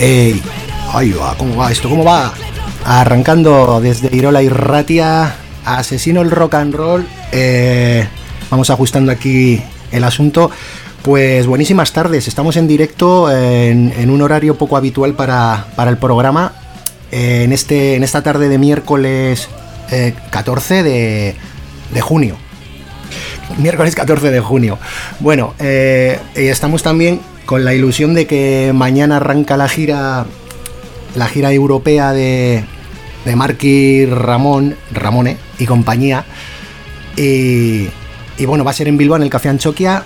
¡Ey! Ahí va, ¿cómo va esto? ¿Cómo va? Arrancando desde Irola y Ratia, Asesino el Rock and Roll. Vamos ajustando aquí el asunto. Pues buenísimas tardes, estamos en directo en un horario poco habitual para el programa. En esta tarde de miércoles 14 de junio. Miércoles 14 de junio. Bueno, estamos también con la ilusión de que mañana arranca la gira europea de Marky Ramone y compañía. Y bueno, va a ser en Bilbao, en el Café Antxokia.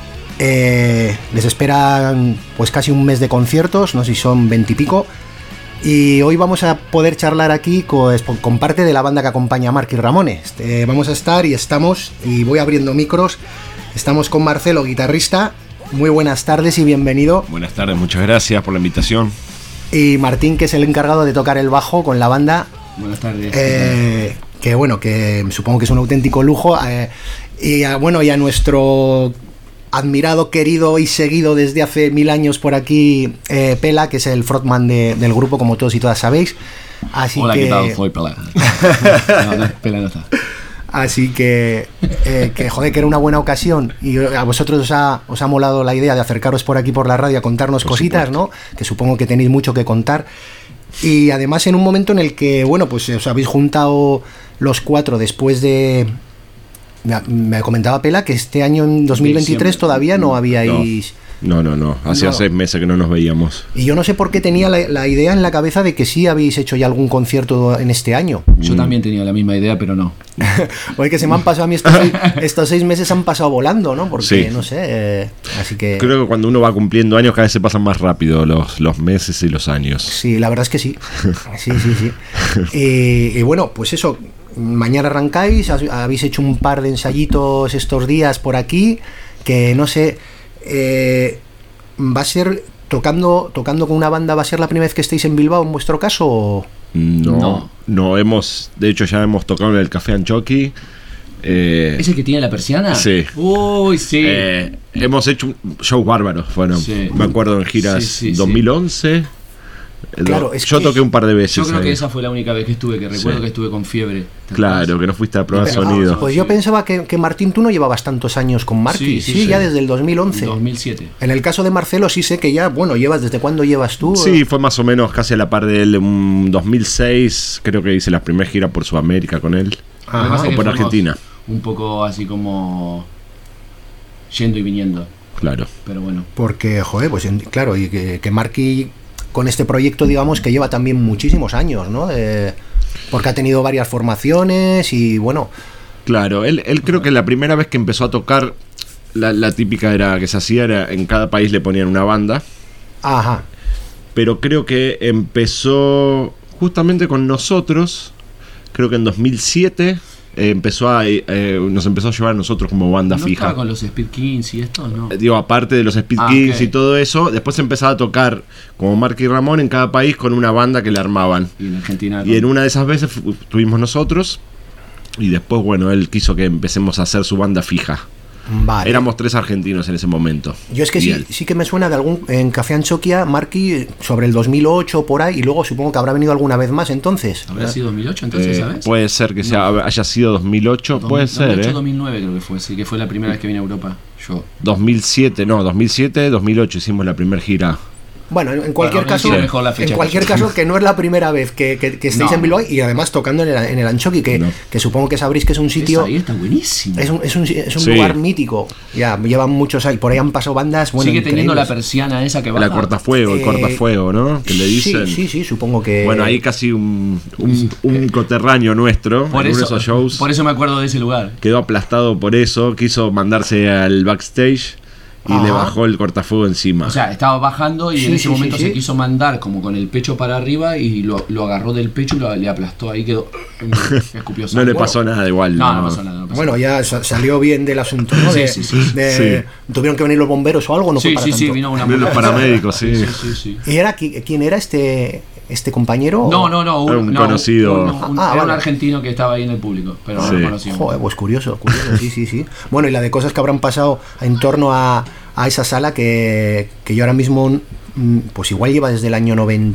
Les esperan pues casi un mes de conciertos, no sé si son 20 y pico. Y hoy vamos a poder charlar aquí con parte de la banda que acompaña a Marky Ramone. Vamos a estar y voy abriendo micros. Estamos con Marcelo, guitarrista. Muy buenas tardes y bienvenido. Buenas tardes, muchas gracias por la invitación. Y Martín, que es el encargado de tocar el bajo con la banda. Buenas tardes. Que bueno, que supongo que es un auténtico lujo. Y a nuestro admirado, querido y seguido desde hace 1000 años por aquí, Pela, que es el frontman del grupo, como todos y todas sabéis. Así Hola, que... ¿qué tal? Soy Pela. No, Pela no está. Así que joder, que era una buena ocasión y a vosotros os ha molado la idea de acercaros por aquí por la radio a contarnos por cositas, supuesto, ¿no? Que supongo que tenéis mucho que contar. Y además en un momento en el que, bueno, pues os habéis juntado los cuatro después de... Me comentaba Pela que este año, en 2023, todavía no habíais... No. Hacía 6 meses que no nos veíamos. Y yo no sé por qué tenía la idea en la cabeza de que sí habéis hecho ya algún concierto en este año. Yo también tenía la misma idea, pero no. Oye, que se me han pasado a mí estos 6 meses han pasado volando, ¿no? Porque, sí, no sé, así que... Creo que cuando uno va cumpliendo años cada vez se pasan más rápido los meses y los años. Sí, la verdad es que sí. Sí. Y bueno, pues eso, mañana arrancáis, habéis hecho un par de ensayitos estos días por aquí, que no sé... ¿va a ser tocando con una banda? ¿Va a ser la primera vez que estéis en Bilbao en vuestro caso? ¿O? No, de hecho ya hemos tocado en el Café Antxoki. ¿Ese que tiene la persiana? Sí. Uy, sí. Hemos hecho shows bárbaros, bueno, sí. Me acuerdo en giras 2011. Claro, yo toqué un par de veces. Yo creo que esa fue la única vez que estuve, que recuerdo que estuve con fiebre. Claro, que no fuiste a probar sonido. Pues yo pensaba que Martín, tú no llevabas tantos años con Marky. Sí, ya desde el 2011. 2007. En el caso de Marcelo sí sé que ya, bueno, llevas, ¿desde cuándo llevas tú? Sí, fue más o menos casi a la par de él. En 2006 creo que hice la primera gira por Sudamérica con él. O por Argentina. Un poco así como yendo y viniendo. Claro. Pero bueno. Porque, joder, pues claro, y que Marky... con este proyecto, digamos, que lleva también muchísimos años, ¿no? Porque ha tenido varias formaciones y bueno... Claro, él creo que la primera vez que empezó a tocar, la típica era que se hacía, era en cada país le ponían una banda. Ajá. Pero creo que empezó justamente con nosotros, creo que en 2007... nos empezó a llevar a nosotros como banda fija. ¿No con los Speed Kings y esto? No. Digo, aparte de los Speed Kings y todo eso, después empezaba a tocar como Marky Ramone en cada país con una banda que le armaban. Y en Argentina. Y en una de esas veces tuvimos nosotros. Y después, bueno, él quiso que empecemos a hacer su banda fija. Vale. Éramos 3 argentinos en ese momento. Yo es que sí que me suena de algún en Café Antxokia, Marky, sobre el 2008 por ahí, y luego supongo que habrá venido alguna vez más entonces. ¿Habrá sido 2008 entonces, sabes? Puede ser que haya sido 2008, puede ser. 2008, 2009 creo que fue, sí, que fue la primera vez que vine a Europa. 2008 hicimos la primera gira. Bueno, en cualquier caso, que no es la primera vez que estéis en Bilbao y además tocando en el Antxoki, que supongo que sabréis que es un sitio... Ahí está buenísimo. Es un lugar mítico. Ya llevan muchos años, por ahí han pasado bandas. Bueno, sigue teniendo la persiana esa que va. La cortafuego, el cortafuego, ¿no? Que le dicen. Sí, supongo que... Bueno, ahí casi un coterráneo nuestro en uno de esos shows. Por eso me acuerdo de ese lugar. Quedó aplastado por eso, quiso mandarse al backstage. Y le bajó el cortafuego encima. O sea, estaba bajando y en ese momento se quiso mandar como con el pecho para arriba y lo agarró del pecho y le aplastó. Ahí quedó. Escupió sangre. No le pasó nada igual. No pasó nada. Bueno, ya salió bien del asunto, ¿no? Sí. ¿Tuvieron que venir los bomberos o algo? No sí, vino una ambulancia. Los paramédicos, sí. ¿Y quién era este compañero? No, un conocido. Era un argentino que estaba ahí en el público, pero no lo conocíamos. Joder, pues curioso, sí. Bueno, y la de cosas que habrán pasado en torno a a esa sala que yo ahora mismo, pues igual lleva desde el año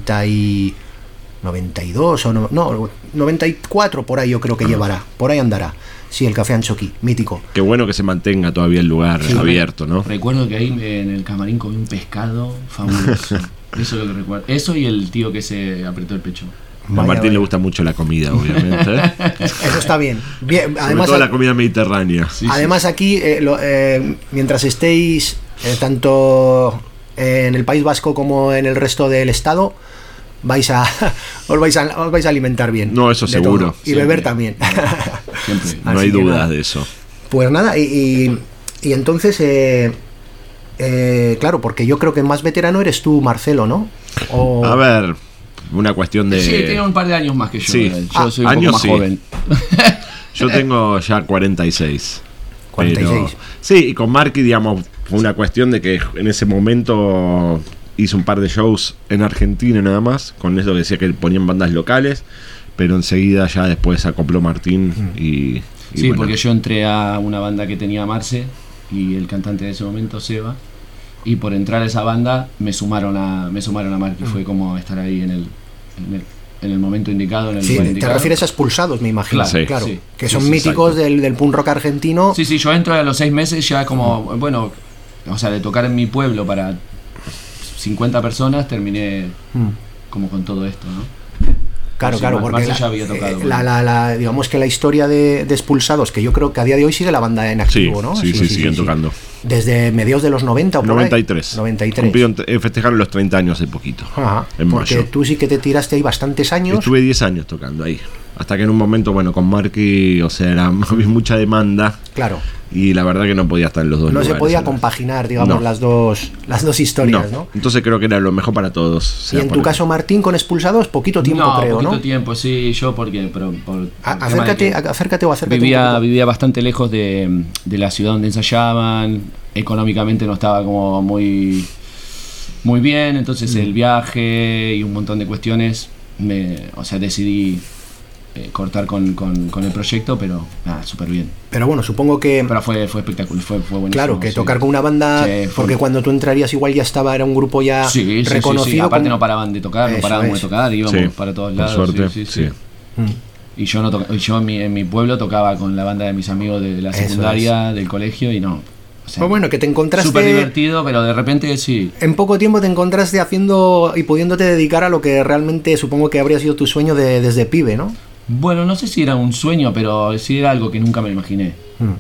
92 o no, 94 por ahí yo creo que llevará, por ahí andará. Sí, el Café Anchoqui, mítico. Qué bueno que se mantenga todavía el lugar abierto, ¿no? Recuerdo que ahí en el camarín comí un pescado fabuloso. Eso es lo que recuerdo. Eso y el tío que se apretó el pecho. A Martín le gusta mucho la comida, obviamente. Eso está bien. Además, toda la comida mediterránea. Además, aquí, mientras estéis tanto en el País Vasco como en el resto del estado, os vais a alimentar bien. No, eso seguro. Todo. Y beber también. Siempre. No hay dudas de eso. Pues nada, y entonces, claro, porque yo creo que más veterano eres tú, Marcelo, ¿no? A ver, una cuestión de... Sí, tiene un par de años más que yo. Sí. Yo soy un poco más joven. Yo tengo ya 46. 46. Pero, sí, y con Marky, digamos, fue una cuestión de que en ese momento hice un par de shows en Argentina nada más, con eso que decía que ponían bandas locales, pero enseguida ya después acopló Martín y sí, bueno. Porque yo entré a una banda que tenía Marce y el cantante de ese momento, Seba, y por entrar a esa banda me sumaron a Marky. Fue como estar ahí en el momento indicado, en el lugar indicado. Te refieres a Expulsados, me imagino. Claro, sí. Que son míticos del punk rock argentino. Sí, yo entro a los 6 meses ya como, bueno, o sea, de tocar en mi pueblo para 50 personas, terminé como con todo esto, ¿no? Claro, porque Marce ya había tocado. Digamos que la historia de Expulsados, que yo creo que a día de hoy sigue la banda en activo, ¿no? Sí, siguen tocando. Desde mediados de los 90 o por 93. 93. Festejaron los 30 años hace poquito. Ajá, porque mayo. Tú sí que te tiraste ahí bastantes años. Estuve 10 años tocando ahí. Hasta que en un momento, bueno, con Marky, o sea, era mucha demanda. Claro. Y la verdad que no podía estar en los dos lugares. No se podía compaginar, digamos, las dos historias, ¿no? Entonces creo que era lo mejor para todos. Y en tu caso, Martín, con Expulsados, poquito tiempo, creo, ¿no? Poquito tiempo, sí, yo porque... Acércate vivía bastante lejos de la ciudad donde ensayaban, económicamente no estaba como muy bien, entonces el viaje y un montón de cuestiones, decidí cortar con el proyecto, pero nada, súper bien. Pero bueno, supongo que... Pero fue espectacular, fue buenísimo. Claro, que tocar con una banda, porque cuando tú entrarías igual ya era un grupo ya reconocido. Sí. Aparte no paraban de tocar, de tocar, íbamos para todos lados. Por suerte, sí. Y yo en mi pueblo tocaba con la banda de mis amigos de la secundaria, del colegio, y no... Pues bueno, que te encontraste... Súper divertido, pero de repente sí. En poco tiempo te encontraste haciendo y pudiéndote dedicar a lo que realmente supongo que habría sido tu sueño desde pibe, ¿no? Bueno, no sé si era un sueño, pero sí era algo que nunca me imaginé.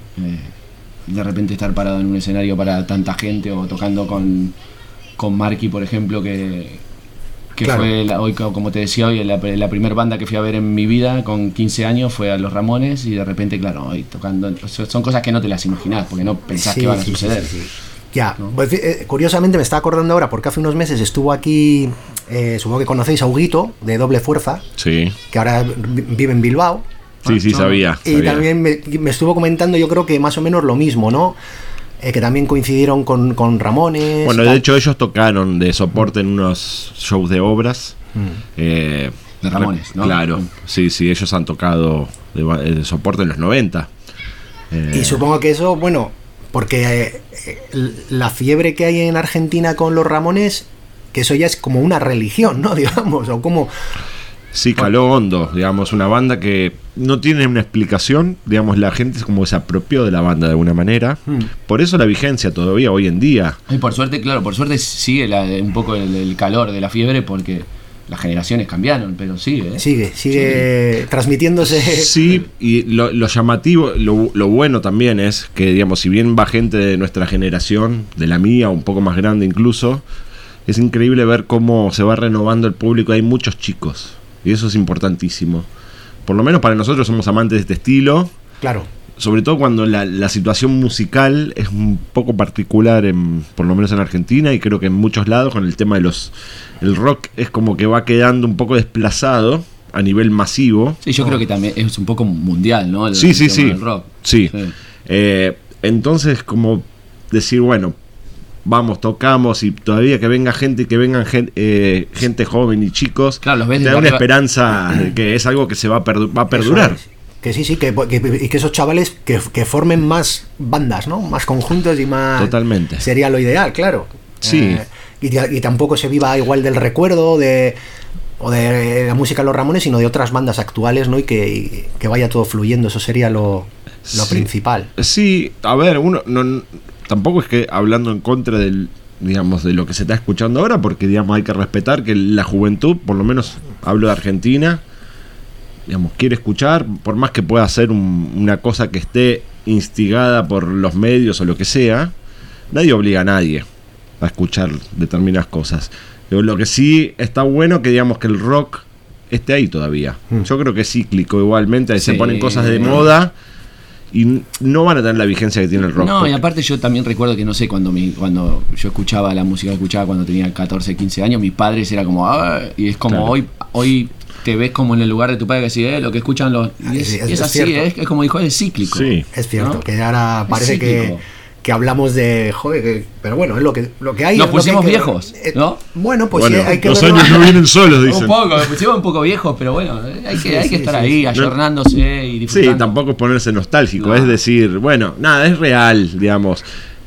De repente estar parado en un escenario para tanta gente, o tocando con Marky, por ejemplo, que claro. Fue hoy, como te decía hoy, la primera banda que fui a ver en mi vida con 15 años fue a Los Ramones, y de repente, claro, hoy tocando, son cosas que no te las imaginás, porque no pensás que van a suceder. Sí. Ya, ¿no? Pues, curiosamente me estaba acordando ahora, porque hace unos meses estuvo aquí, supongo que conocéis a Huguito, de Doble Fuerza, sí, que ahora vive en Bilbao. Sí, sabía. Y también me estuvo comentando, yo creo que más o menos lo mismo, ¿no? Que también coincidieron con Ramones. Bueno, de hecho ellos tocaron de soporte en unos shows de obras. De Ramones, ¿no? Claro, sí, ellos han tocado de soporte en los 90. Y supongo que eso, bueno, porque la fiebre que hay en Argentina con los Ramones, que eso ya es como una religión, ¿no? Digamos, o como... Sí, caló hondo, digamos, una banda que no tiene una explicación, digamos, la gente como se apropió de la banda de alguna manera, por eso la vigencia todavía hoy en día. Y por suerte sigue un poco el calor de la fiebre, porque las generaciones cambiaron, pero sigue. Sigue transmitiéndose. Sí, y lo llamativo, lo bueno también es que, digamos, si bien va gente de nuestra generación, de la mía, un poco más grande incluso, es increíble ver cómo se va renovando el público, hay muchos chicos. Y eso es importantísimo. Por lo menos para nosotros somos amantes de este estilo. Claro. Sobre todo cuando la situación musical es un poco particular, por lo menos en Argentina, y creo que en muchos lados, con el tema de el rock es como que va quedando un poco desplazado a nivel masivo. Sí, yo creo que también es un poco mundial, ¿no? Sí. El rock. Sí. Entonces, como decir, bueno, vamos, tocamos, y todavía que vengan gente gente joven y chicos, claro, los ves te da una esperanza de que es algo que se va a perdurar. Que sí, y que esos chavales que formen más bandas, ¿no? Más conjuntos y más... Totalmente. Sería lo ideal, claro. Sí. Y tampoco se viva igual del recuerdo o de la música de los Ramones, sino de otras bandas actuales, ¿no? Y que vaya todo fluyendo, eso sería lo principal. Sí, a ver, uno tampoco es que hablando en contra del, digamos, de lo que se está escuchando ahora, porque digamos hay que respetar que la juventud, por lo menos hablo de Argentina, digamos, quiere escuchar, por más que pueda ser una cosa que esté instigada por los medios o lo que sea, nadie obliga a nadie a escuchar determinadas cosas. Pero lo que sí está bueno que digamos que el rock esté ahí todavía. Yo creo que es cíclico igualmente, ahí se ponen cosas de moda y no van a tener la vigencia que tiene el rock. No, y aparte yo también recuerdo que, no sé, cuando yo escuchaba la música que escuchaba cuando tenía 14, 15 años, mis padres era como, y es como claro. hoy te ves como en el lugar de tu padre que decía, lo que escuchan los... es así, es como dijo, es cíclico. Sí. Es cierto, ¿no? Que ahora parece que hablamos de... Joder, pero bueno, es lo que hay. Nos pusimos viejos, ¿no? Bueno, pues bueno, sí, hay que los verlo. años no vienen solos, dicen. Un poco, nos pusimos un poco viejos, pero bueno, hay que estar ahí, ayornándose y disfrutando. Sí, tampoco es ponerse nostálgico, No. es decir, bueno, nada, es real, digamos.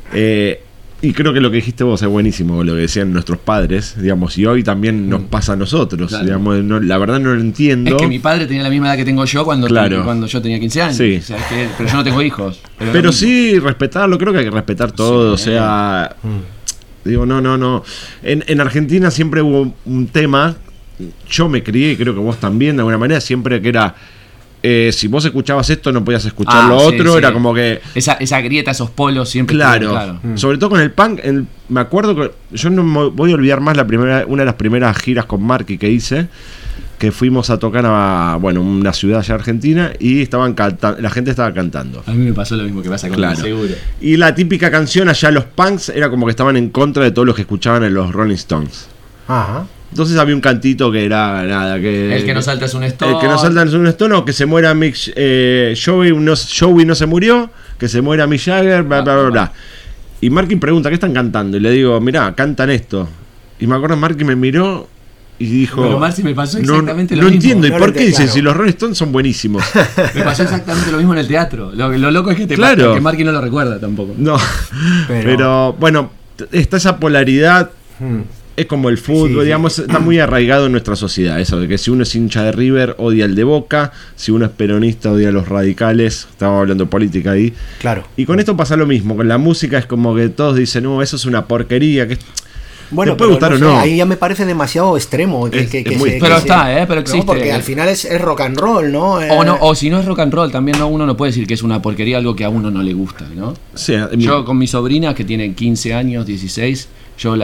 Y creo que lo que dijiste vos es buenísimo, lo que decían nuestros padres, digamos, y hoy también nos pasa a nosotros, Claro. digamos, la verdad no lo entiendo. Es que mi padre tenía la misma edad que tengo yo cuando yo tenía 15 años. Sí. O sea, pero yo no tengo hijos. Pero sí, respetarlo, creo que hay que respetar todo, Sí. o sea, digo, no. En Argentina siempre hubo un tema, yo me crié, y creo que vos también, de alguna manera, siempre que era... si vos escuchabas esto no podías escuchar lo otro, sí. era como que... Esa grieta, esos polos siempre... Claro. Sobre todo con el punk, me acuerdo que yo no me voy a olvidar más una de las primeras giras con Marky que hice, que fuimos a tocar a una ciudad allá argentina y la gente estaba cantando. A mí me pasó lo mismo que pasa con Claro. seguro. Y la típica canción allá los punks era como que estaban en contra de todos los que escuchaban en los Rolling Stones. Ajá. Entonces había un cantito que era nada, que... El que no salta es un Stone. El que no salta es un Stone, o que se muera Mick... Joey no se murió, que se muera Mick Jagger, bla, bla, bla, bla. Y Marky pregunta, ¿qué están cantando? Y le digo, mirá, cantan esto. Y me acuerdo, Marky me miró y dijo... Pero Marcy me pasó exactamente lo no mismo. entiendo, ¿y No por lo qué entiendo, dicen? claro. Si los Rolling Stones son buenísimos. Me pasó exactamente lo mismo en el teatro. Lo loco es que te Claro. pasa, que Marky no lo recuerda tampoco. No, pero bueno, está esa polaridad... Es como el fútbol, Sí. digamos, está muy arraigado en nuestra sociedad. Eso de que si uno es hincha de River, odia el de Boca. Si uno es peronista, odia a los radicales. Estábamos hablando de política ahí. Claro. Y con esto pasa lo mismo. Con la música es como que todos dicen, no, eso es una porquería. Que Bueno, te puede gustar o no. Ahí ya me parece demasiado extremo. Es muy extremo. Pero está, pero existe. No, porque al final es rock and roll, ¿no? O si no es rock and roll, también uno no puede decir que es una porquería, algo que a uno no le gusta, ¿no? O sea, Yo con mis sobrinas que tienen 15 años, 16, yo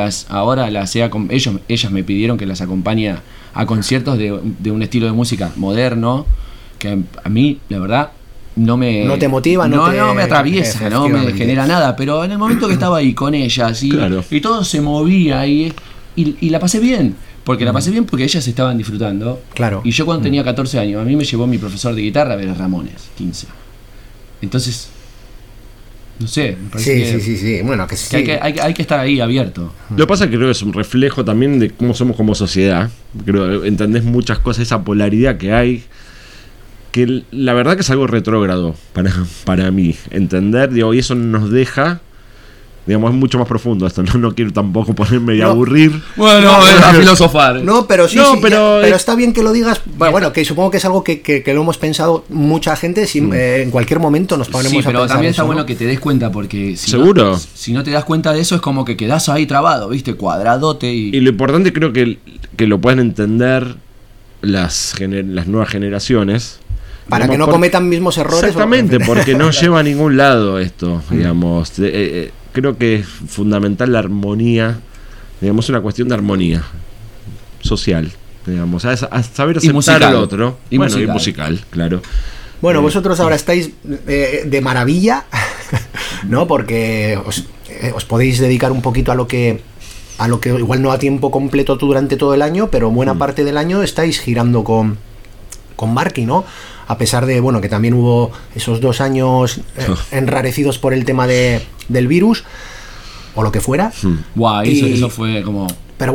ellas me pidieron que las acompañe a conciertos de un estilo de música moderno que a mí, la verdad, no te motiva, no me atraviesa, no me genera nada, pero en el momento que estaba ahí con ellas y todo se movía y la pasé bien. Porque la pasé bien porque ellas estaban disfrutando. Claro. Y yo cuando tenía 14 años, a mí me llevó mi profesor de guitarra a ver a Ramones, 15. Entonces, no sé, me parece Sí. Bueno, que sí. hay que estar ahí abierto. lo que pasa es que creo que es un reflejo también de cómo somos como sociedad. Creo que entendés muchas cosas, esa polaridad que hay. Que la verdad que es algo retrógrado para mí. Entender, digo, y eso nos deja... Digamos, es mucho más profundo esto. No quiero tampoco ponerme y aburrir. Bueno, a filosofar. No, pero sí, No, sí, pero está bien que lo digas. Bueno, que supongo que es algo que lo hemos pensado mucha gente. En cualquier momento nos ponemos Sí, a pero pensar también eso, está bueno ¿no? que te des cuenta, porque ¿Seguro? Si no te das cuenta de eso, es como que quedás ahí trabado, ¿viste? Cuadradote Y lo importante creo que lo puedan entender las nuevas generaciones. Para Digamos, que no cometan mismos errores. Exactamente, porque no lleva a ningún lado esto, digamos. Creo que es fundamental la armonía, digamos, una cuestión de armonía social, digamos, a saber aceptar musical. al otro. Y musical, claro. Bueno, vosotros ahora estáis de maravilla, ¿no? Porque os podéis dedicar un poquito a lo que igual no a tiempo completo durante todo el año, pero buena parte del año estáis girando con Marky, ¿no? A pesar de, que también hubo esos 2 años enrarecidos por el tema del virus, o lo que fuera. Guau, eso fue como... Pero bueno,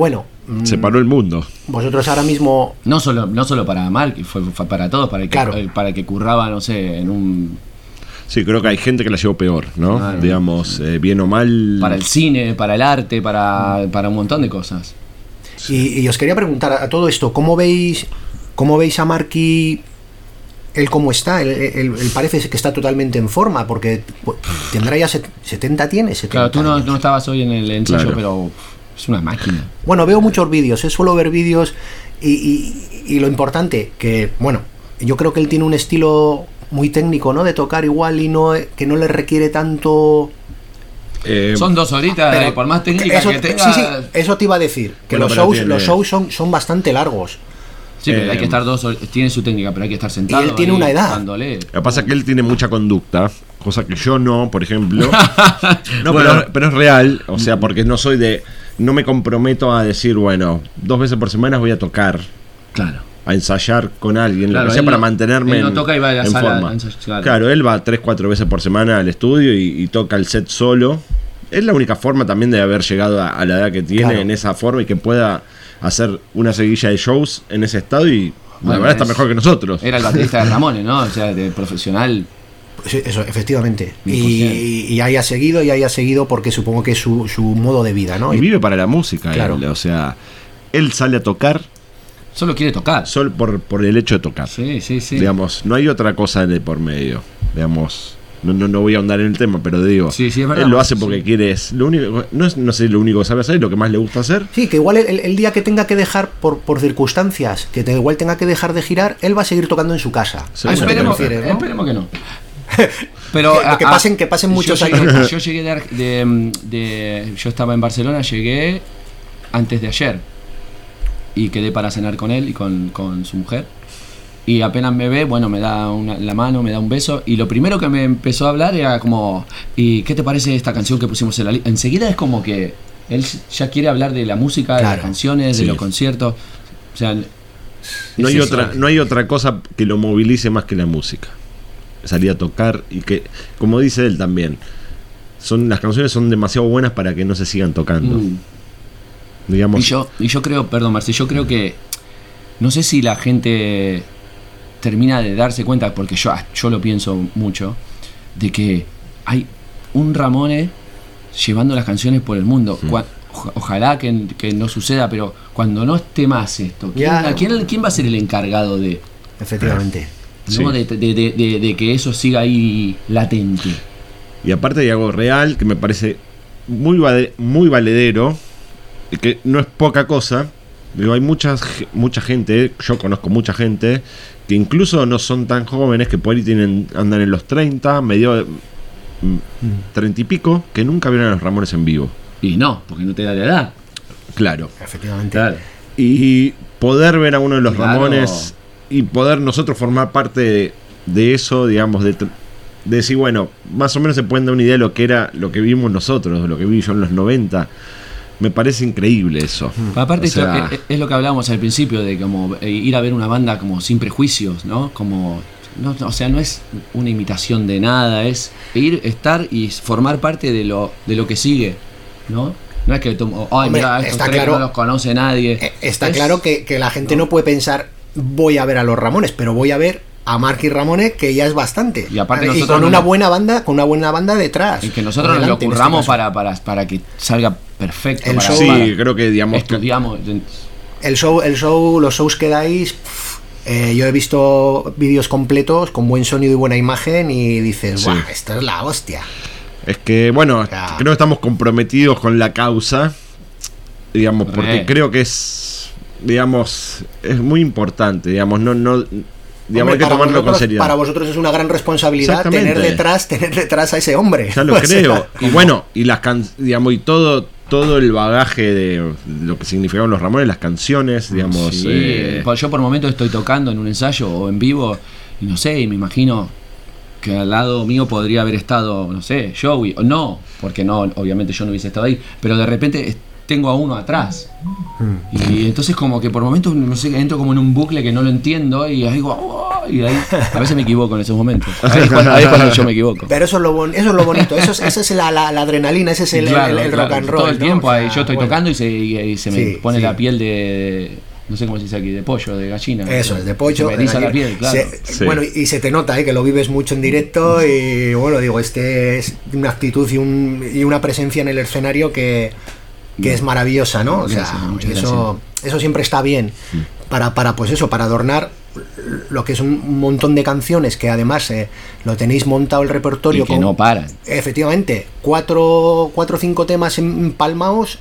Se paró el mundo. Vosotros ahora mismo... No solo para Mark, fue para todos, para que curraba, no sé, en un... Sí, creo que hay gente que la llevó peor, ¿no? Claro. Digamos, bien o mal. Para el cine, para el arte, para un montón de cosas. Y os quería preguntar a todo esto, ¿cómo veis a Marky, él cómo está? Él parece que está totalmente en forma, porque tendrá ya 70, tiene 70 Claro, tú años. no estabas hoy en el ensayo, Claro. pero es una máquina. Bueno, veo muchos vídeos, suelo ver vídeos y lo importante, que bueno, yo creo que él tiene un estilo muy técnico, ¿no? De tocar igual y que no le requiere tanto... Son 2 horitas, Pero por más técnica eso, que tengas. Sí, eso te iba a decir, que Bueno, los shows son bastante largos. Sí, pero hay que estar 2 horas, tiene su técnica, pero hay que estar sentado. Y él tiene ahí una edad. dándole. Lo que pasa es que él tiene mucha conducta, cosa que yo no, por ejemplo. No, Bueno. pero es real, o sea, porque no me comprometo a decir, bueno, 2 veces por semana voy a tocar, Claro. a ensayar con alguien, Claro, lo que sea, él para no- mantenerme él no toca y va a la en sala forma. a ensayar, Claro, él va 3-4 veces por semana al estudio y toca el set solo. Es la única forma también de haber llegado a la edad que tiene, Claro. en esa forma, y que pueda hacer una seguilla de shows en ese estado, y la Bueno, verdad está mejor que nosotros. Era el baterista de Ramones, ¿no? O sea, de profesional. Sí, eso, efectivamente. 100%. Y haya seguido porque supongo que es su modo de vida, ¿no? Y vive para la música, Claro. él, o sea, él sale a tocar Solo quiere tocar. solo por el hecho de tocar. Sí. Digamos, no hay otra cosa de por medio. Digamos, no voy a ahondar en el tema, pero digo, Sí, es verdad. él lo hace porque Sí. quiere, es lo único, no sé lo único que sabe hacer, lo que más le gusta hacer. Sí, que igual el día que tenga que dejar por circunstancias, igual tenga que dejar de girar, él va a seguir tocando en su casa. Sí, A eso te Esperemos, refieres, ¿no? esperemos que no. Pero Que pasen muchos yo años. Yo llegué yo estaba en Barcelona, llegué antes de ayer y quedé para cenar con él y con su mujer. Y apenas me ve, bueno, me da la mano, me da un beso. Y lo primero que me empezó a hablar era como, ¿y qué te parece esta canción que pusimos en la lista? Enseguida es como que él ya quiere hablar de la música, de Claro, las canciones, sí. de los conciertos. O sea, No es hay, eso. no hay otra cosa que lo movilice más que la música. Salir a tocar y que, como dice él también, las canciones son demasiado buenas para que no se sigan tocando. Digamos, Y yo creo, perdón Marci, yo creo que no sé si la gente termina de darse cuenta, porque yo lo pienso mucho, de que hay un Ramones llevando las canciones por el mundo. Ojalá que no suceda, pero cuando no esté más esto, ¿quién va a ser el encargado de, Efectivamente. ¿no? Sí. de que eso siga ahí latente? y aparte hay algo real que me parece muy valedero, y que no es poca cosa. Digo, hay mucha gente, yo conozco mucha gente que incluso no son tan jóvenes, que por ahí andan en los 30, medio 30 y pico, que nunca vieron a los Ramones en vivo. Y no, porque no te da la edad. Claro. Efectivamente. Claro. Y poder ver a uno de los Claro. Ramones y poder nosotros formar parte de eso, digamos, de decir, bueno, más o menos se pueden dar una idea de lo que era, lo que vimos nosotros, de lo que vi yo en los 90. Me parece increíble eso. Aparte, O sea, esto es lo que hablábamos al principio, de como ir a ver una banda como sin prejuicios, ¿no? Como, no, o sea, no es una imitación de nada, es ir, estar y formar parte de lo que sigue, ¿no? No es que tomo, ay, Hombre, mira, estos está tres claro- no los conoce nadie. Está Es- claro que la gente no puede pensar, voy a ver a los Ramones, pero voy a ver a Marky Ramones, que ya es bastante. Y aparte y nosotros con no una lo- buena banda detrás. Y que nosotros nos lo Adelante, en este curramos caso. para que salga perfecto. El para, show- sí, para- creo que, digamos, estudiamos. Los shows que dais, yo he visto vídeos completos con buen sonido y buena imagen y dices, Sí. ¡guau! Esta es la hostia. es que, bueno, Ya. creo que estamos comprometidos con la causa, digamos, porque Re. creo que es, digamos, es muy importante, digamos, digamos, Hombre, hay que tomarlo con seriedad. para vosotros es una gran responsabilidad Exactamente. tener detrás a ese hombre. Ya lo O sea, creo. Y bueno, y digamos, y todo el bagaje de lo que significaban los Ramones, las canciones, digamos. Sí, yo por momentos estoy tocando en un ensayo o en vivo y no sé, y me imagino que al lado mío podría haber estado, no sé, Joey, o no, porque no, obviamente yo no hubiese estado ahí, pero de repente tengo a uno atrás. Y entonces como que por momentos, no sé, entro como en un bucle que no lo entiendo y digo, "Oh", y ahí a veces me equivoco en esos momentos. Ahí es cuando yo me equivoco. Pero eso es lo bonito, esa es la adrenalina, ese es el rock and roll. Todo el tiempo, ¿no? O sea, yo estoy tocando y se me pone sí. la piel de... No sé cómo se dice aquí, de pollo, de gallina. Eso, es de pollo. Se me eriza la piel, claro. Bueno, y se te nota, que lo vives mucho en directo y bueno, digo, es una actitud y una presencia en el escenario que es maravillosa, ¿no? O sea, gracias, eso siempre está bien para pues eso, para adornar lo que es un montón de canciones que además lo tenéis montado el repertorio. Y que no paran. Efectivamente, 4 o 5 temas empalmados.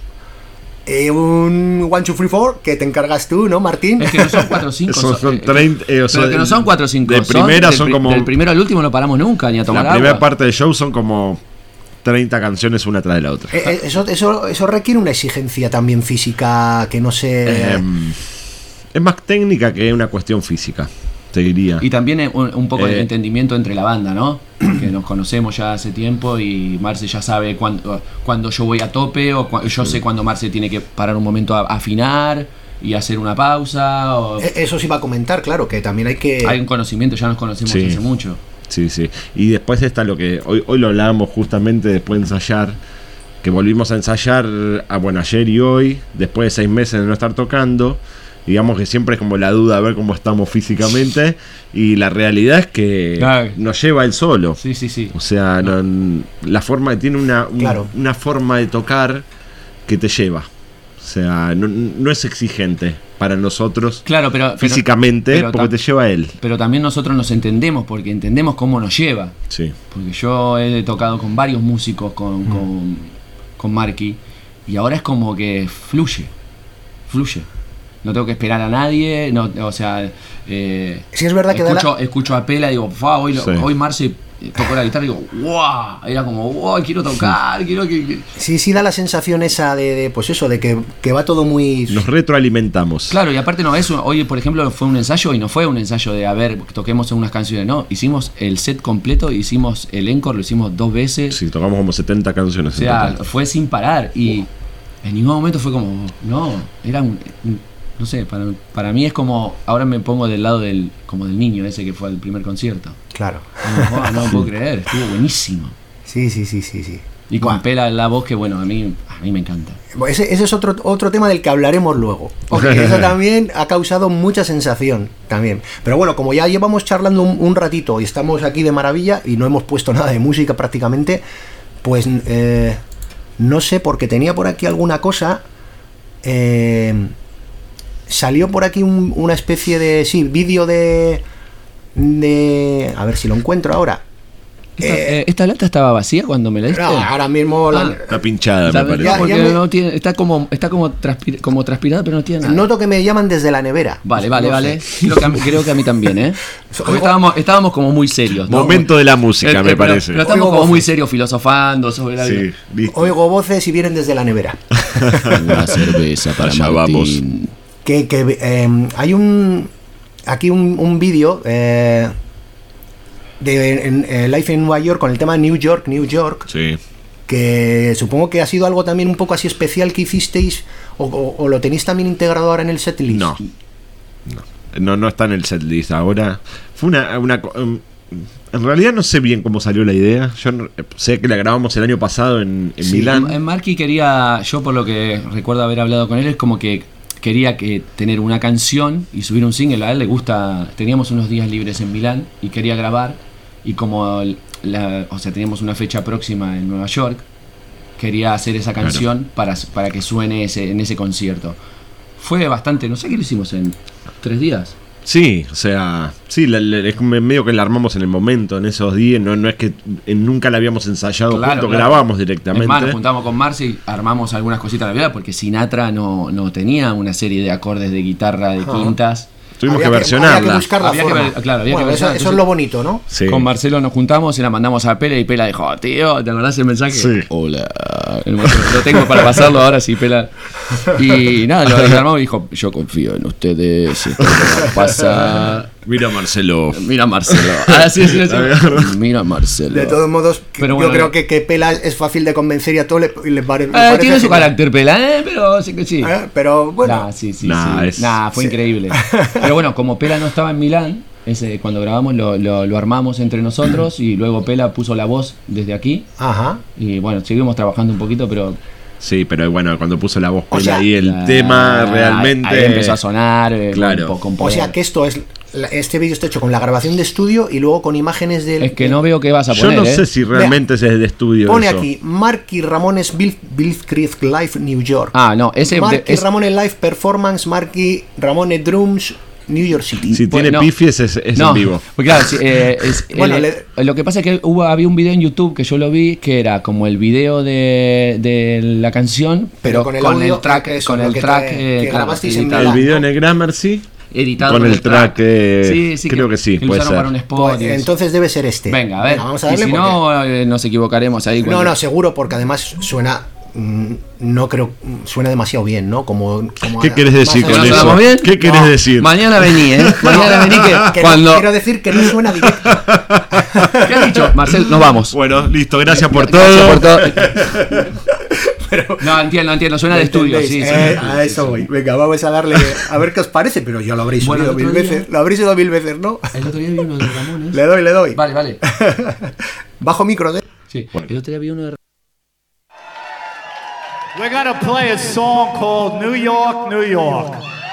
Un 1, 2, 3, 4 que te encargas tú, ¿no, Martín? Es que no son 4 o 5. Son 30. Pero que no son 4 o 5. De primera son como. Del primero al último no paramos nunca, ni a tomar agua. La primera parte del show son como 30 canciones una tras de la otra. Eso requiere una exigencia también física que no sé. Es más técnica que una cuestión física, te diría. Y también un poco de entendimiento entre la banda, ¿no? Que nos conocemos ya hace tiempo y Marce ya sabe cuando yo voy a tope o yo sé cuando Marce tiene que parar un momento a afinar y hacer una pausa. Eso sí va a comentar, claro, que también hay un conocimiento, ya nos conocemos hace mucho. Sí. Y después está lo que hoy lo hablábamos justamente después de ensayar, que volvimos a ensayar ayer y hoy, después de 6 meses de no estar tocando. Digamos que siempre es como la duda a ver cómo estamos físicamente y la realidad es que nos lleva él solo. Sí. O sea, la forma tiene una forma de tocar que te lleva. O sea, no es exigente para nosotros físicamente, porque te lleva a él. Pero también nosotros nos entendemos porque entendemos cómo nos lleva. Sí. Porque yo he tocado con varios músicos con Marky y ahora es como que fluye. No tengo que esperar a nadie, o sea, sí, es verdad que escucho a Pela y digo, hoy Marce tocó la guitarra y digo, wow, era como, wow, quiero tocar, quiero que... Sí, da la sensación esa de pues eso, de que va todo muy... Nos retroalimentamos. Claro, y aparte hoy por ejemplo fue un ensayo y no fue un ensayo de, toquemos unas canciones, no, hicimos el set completo, hicimos el encore, lo hicimos 2 veces. Sí, tocamos como 70 canciones. O sea, fue sin parar y en ningún momento fue como, no, era no sé, para mí es como, ahora me pongo del lado del niño ese que fue al primer concierto. Claro. No lo puedo creer, estuvo buenísimo. Sí. Y con Pela la voz que bueno, a mí me encanta. Ese es otro tema del que hablaremos luego. Porque eso también ha causado mucha sensación también. Pero bueno, como ya llevamos charlando un ratito y estamos aquí de maravilla y no hemos puesto nada de música prácticamente, pues no sé, porque tenía por aquí alguna cosa. Salió por aquí una especie de vídeo de a ver si lo encuentro ahora. ¿Esta lata estaba vacía cuando me la diste? No, ahora mismo está pinchada, me parece. Porque no tiene, está como transpirada, pero no tiene nada. Noto que me llaman desde la nevera. Vale. Creo que a mí también, ¿eh? Porque estábamos como muy serios, ¿no? Momento de la música, me parece. Pero estamos como muy serios filosofando sobre la vida. Oigo voces y vienen desde la nevera. Una cerveza para allá Martín. Vamos. Hay aquí un vídeo de Life in Nueva York con el tema New York, sí. Que supongo que ha sido algo también un poco así especial que hicisteis o lo tenéis también integrado ahora en el setlist. No está en el setlist ahora. Fue en realidad no sé bien cómo salió la idea. Yo sé que la grabamos el año pasado en Milán. En Marky quería, yo por lo que recuerdo haber hablado con él, es como que quería tener una canción y subir un single. A él le gusta, teníamos unos días libres en Milán y quería grabar, y como teníamos una fecha próxima en Nueva York, quería hacer esa canción para que suene en ese concierto. Fue bastante, no sé qué lo hicimos en 3 días. Sí, o sea, sí, es medio que la armamos en el momento, en esos días, no es que nunca la habíamos ensayado juntos, grabamos directamente. Es más, nos juntamos con Marce y armamos algunas cositas de la vida, porque Sinatra no tenía una serie de acordes de guitarra de quintas. Tuvimos que versionarla. Había que buscar la forma. Había que versionarla. Eso es lo bonito, ¿no? Sí. Con Marcelo nos juntamos y la mandamos a Pela y Pela dijo, tío, ¿te acordás el mensaje? Sí. Hola. Lo tengo para pasarlo ahora, sí, Pela. Y nada, lo armamos y dijo, yo confío en ustedes, esto pasa... Mira Marcelo. Sí. Mira Marcelo. De todos modos, yo creo que Pela es fácil de convencer y a todos le parece. Tiene su carácter Pela, pero sí que sí. Pero bueno. Fue increíble. Pero bueno, como Pela no estaba en Milán, Ese, cuando grabamos lo armamos entre nosotros y luego Pela puso la voz desde aquí. Ajá. Y bueno, seguimos trabajando un poquito, pero... Sí, pero bueno, cuando puso la voz O Pela sea, ahí, el tema realmente... Ahí empezó a sonar. Claro. Con O poder. sea que esto es... Este vídeo está hecho con la grabación de estudio y luego con imágenes del... Es que no veo qué vas a Yo poner. no sé si realmente es de estudio. Pone eso. aquí, Marky Ramones Blitzkrieg Live New York. Ah, no, ese Marky Ramones Live Performance, Marky Ramones Drums, New York City. Si tiene no. pifies es no, en vivo. porque claro, sí, Bueno, lo que pasa es que había un video en YouTube que yo lo vi que era como el video de la canción, pero con el audio, track, eso, con lo el que track que grabasteis en editado. Milán. El video en el Gramercy Editado con el track, creo que sí, lo puede usaron ser. para un spot. Pues, y eso. entonces debe ser este. Venga, a ver. Vamos a y darle si no, nos equivocaremos ahí. No, seguro, porque además suena... no creo... Suena demasiado bien, ¿no? Como ¿Qué quieres decir más con allá- eso? ¿Sonamos bien? ¿Qué quieres No, decir? Mañana vení, Mañana vení que cuando... Quiero decir que no suena directo. ¿Qué has dicho? Marcel, nos vamos. Bueno, listo, gracias por todo. Gracias por todo. Pero, No, entiendo, suena de estudio, sí. A eso voy. Venga, vamos a darle... A ver qué os parece, pero ya lo habréis Bueno, oído el mil otro día- veces. Lo habréis oído 1000 veces, ¿no? El otro día vi uno de Ramones. Le doy. Vale. Bajo micro, ¿eh? Sí. El otro día vi uno de We're gonna play a song called New York, New York.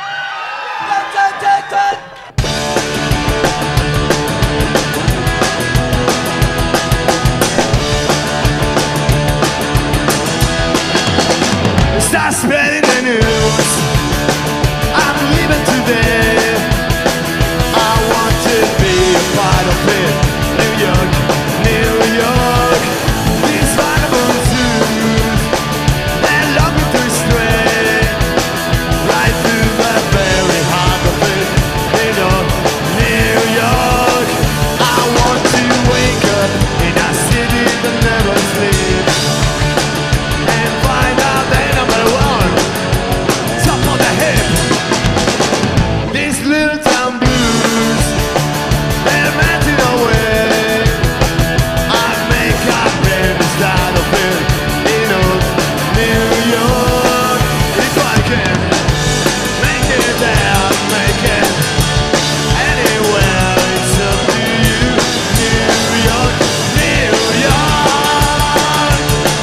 Start spreading the news. I'm leaving today. I want to be a part of it. New York, New York. These vagabond zoos. They love me to stray right through the very heart of it. New York, New York. I want to wake up in a city that never sleeps and find out they number one, top of the hip. These little town blues, they're melting away. I make a baby style of it. You know, New York. If I can make it there, make it anywhere. It's up to you, New York, New York.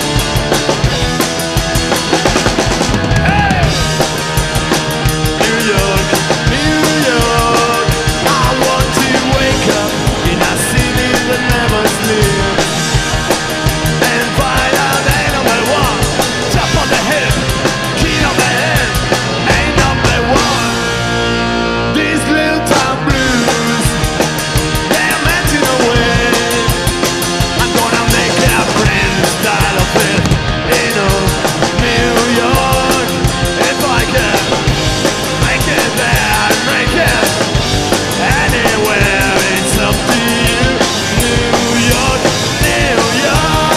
Hey! New York, New York. I want to wake up in a city that never sleeps and find out they number one, top of the hip, king of the head, ain't number one. These little town blues, they're melting away. I'm gonna make a brand new style of it. You know, New York, if I can make it there, make it anywhere. It's up to you, New York, New York,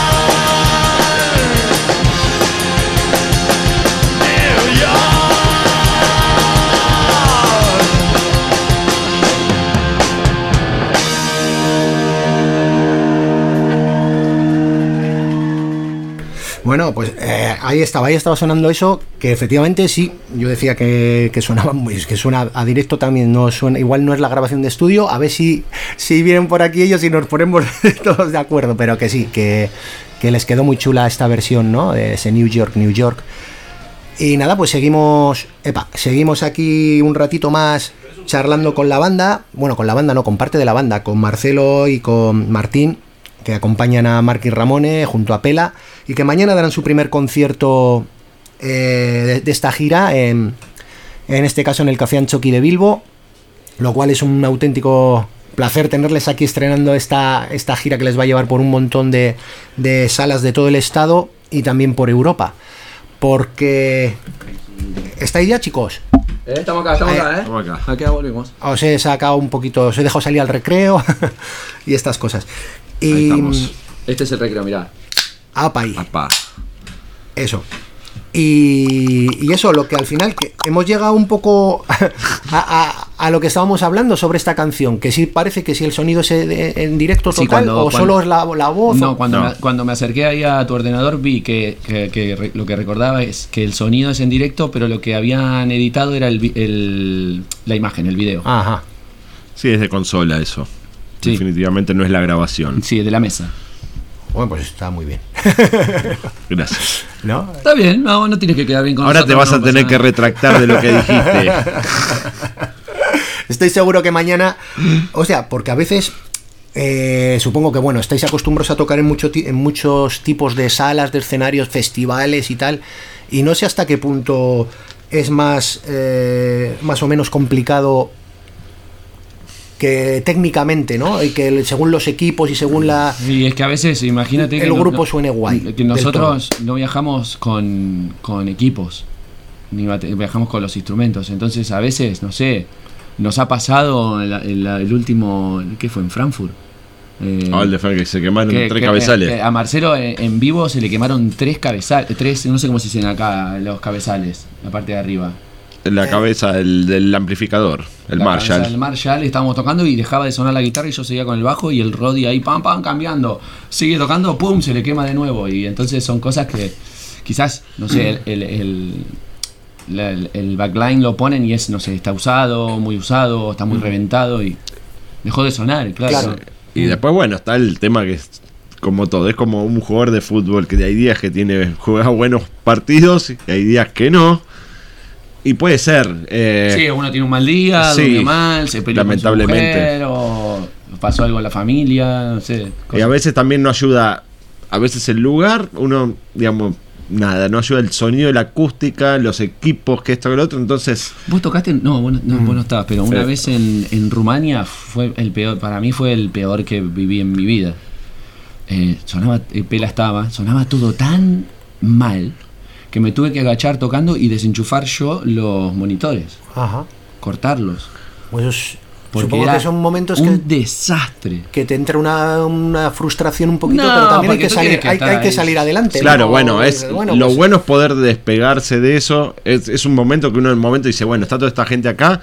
New York. Bueno, pues ahí estaba sonando eso, que efectivamente sí, yo decía que sonaba que suena a directo también, no suena, igual no es la grabación de estudio, a ver si vienen por aquí ellos y nos ponemos todos de acuerdo, pero que sí, que les quedó muy chula esta versión, ¿no? De ese New York, New York. Y nada, pues seguimos aquí un ratito más charlando con la banda, bueno, con la banda no, con parte de la banda, con Marcelo y con Martín, que acompañan a Marky Ramone junto a Pela, y que mañana darán su primer concierto de esta gira, en este caso en el Café Anchoqui de Bilbo, lo cual es un auténtico placer tenerles aquí estrenando esta gira que les va a llevar por un montón de salas de todo el estado y también por Europa. Porque... ¿Estáis ya, chicos? Estamos acá, Estamos acá. Aquí volvimos. Os he sacado un poquito, os he dejado salir al recreo y estas cosas. Ahí Y estamos. Este es el recreo, mirá. apa ahí, Apá. eso. Y eso, lo que al final que hemos llegado un poco a lo que estábamos hablando sobre esta canción, que sí parece que si el sonido es en directo Sí, total o solo es la voz. No, o- cuando me acerqué ahí a tu ordenador vi que lo que recordaba es que el sonido es en directo, pero lo que habían editado era la imagen, el video. Ajá. Sí, es de consola eso. Sí. Definitivamente no es la grabación. Sí, de la mesa. Bueno, pues está muy bien. Gracias. ¿No? Está bien, no tienes que quedar bien con Ahora nosotros, te vas no a pasa tener que nada. retractar de lo que dijiste. Estoy seguro que mañana, o sea, porque a veces supongo que, bueno, estáis acostumbrados a tocar en muchos tipos de salas, de escenarios, festivales y tal, y no sé hasta qué punto es más o menos complicado que técnicamente, ¿no? Y que según los equipos y según Y es que a veces, imagínate que el grupo suene guay. Que nosotros no viajamos con equipos, ni viajamos con los instrumentos. Entonces, a veces, no sé, nos ha pasado el último, ¿qué fue? En Frankfurt. El de Frank, que se quemaron tres que cabezales. a Marcelo en vivo se le quemaron 3 cabezales, no sé cómo se dicen acá los cabezales, la parte de arriba. La cabeza del amplificador, el La Marshall. cabeza del Marshall, estábamos tocando y dejaba de sonar la guitarra y yo seguía con el bajo y el Roddy ahí pam cambiando, sigue tocando, pum, se le quema de nuevo. Y entonces son cosas que quizás, no sé, el backline lo ponen y es, no sé, está usado, está muy reventado y dejó de sonar, claro. Y después, bueno, está el tema que es como todo, es como un jugador de fútbol que hay días que juega buenos partidos y hay días que no. Y puede ser. Sí, uno tiene un mal día, sí, durmió mal, se peleó con su lamentablemente. mujer, o pasó algo en la familia, no sé. Y a veces también no ayuda, a veces el lugar, uno, digamos, nada, no ayuda el sonido, la acústica, los equipos, que esto que lo otro, entonces... ¿Vos tocaste? No, vos no estabas, pero una vez en Rumania fue el peor, para mí fue el peor que viví en mi vida. Sonaba todo tan mal que me tuve que agachar tocando y desenchufar yo los monitores, Ajá. cortarlos. Pues Porque supongo era que son momentos un desastre. que te entra una frustración un poquito, No, pero también hay porque que tú salir, tienes que hay estar que ahí. salir adelante. Claro, ¿no? bueno, lo pues, bueno es poder despegarse de eso. Es un momento que uno en el momento dice, bueno, está toda esta gente acá,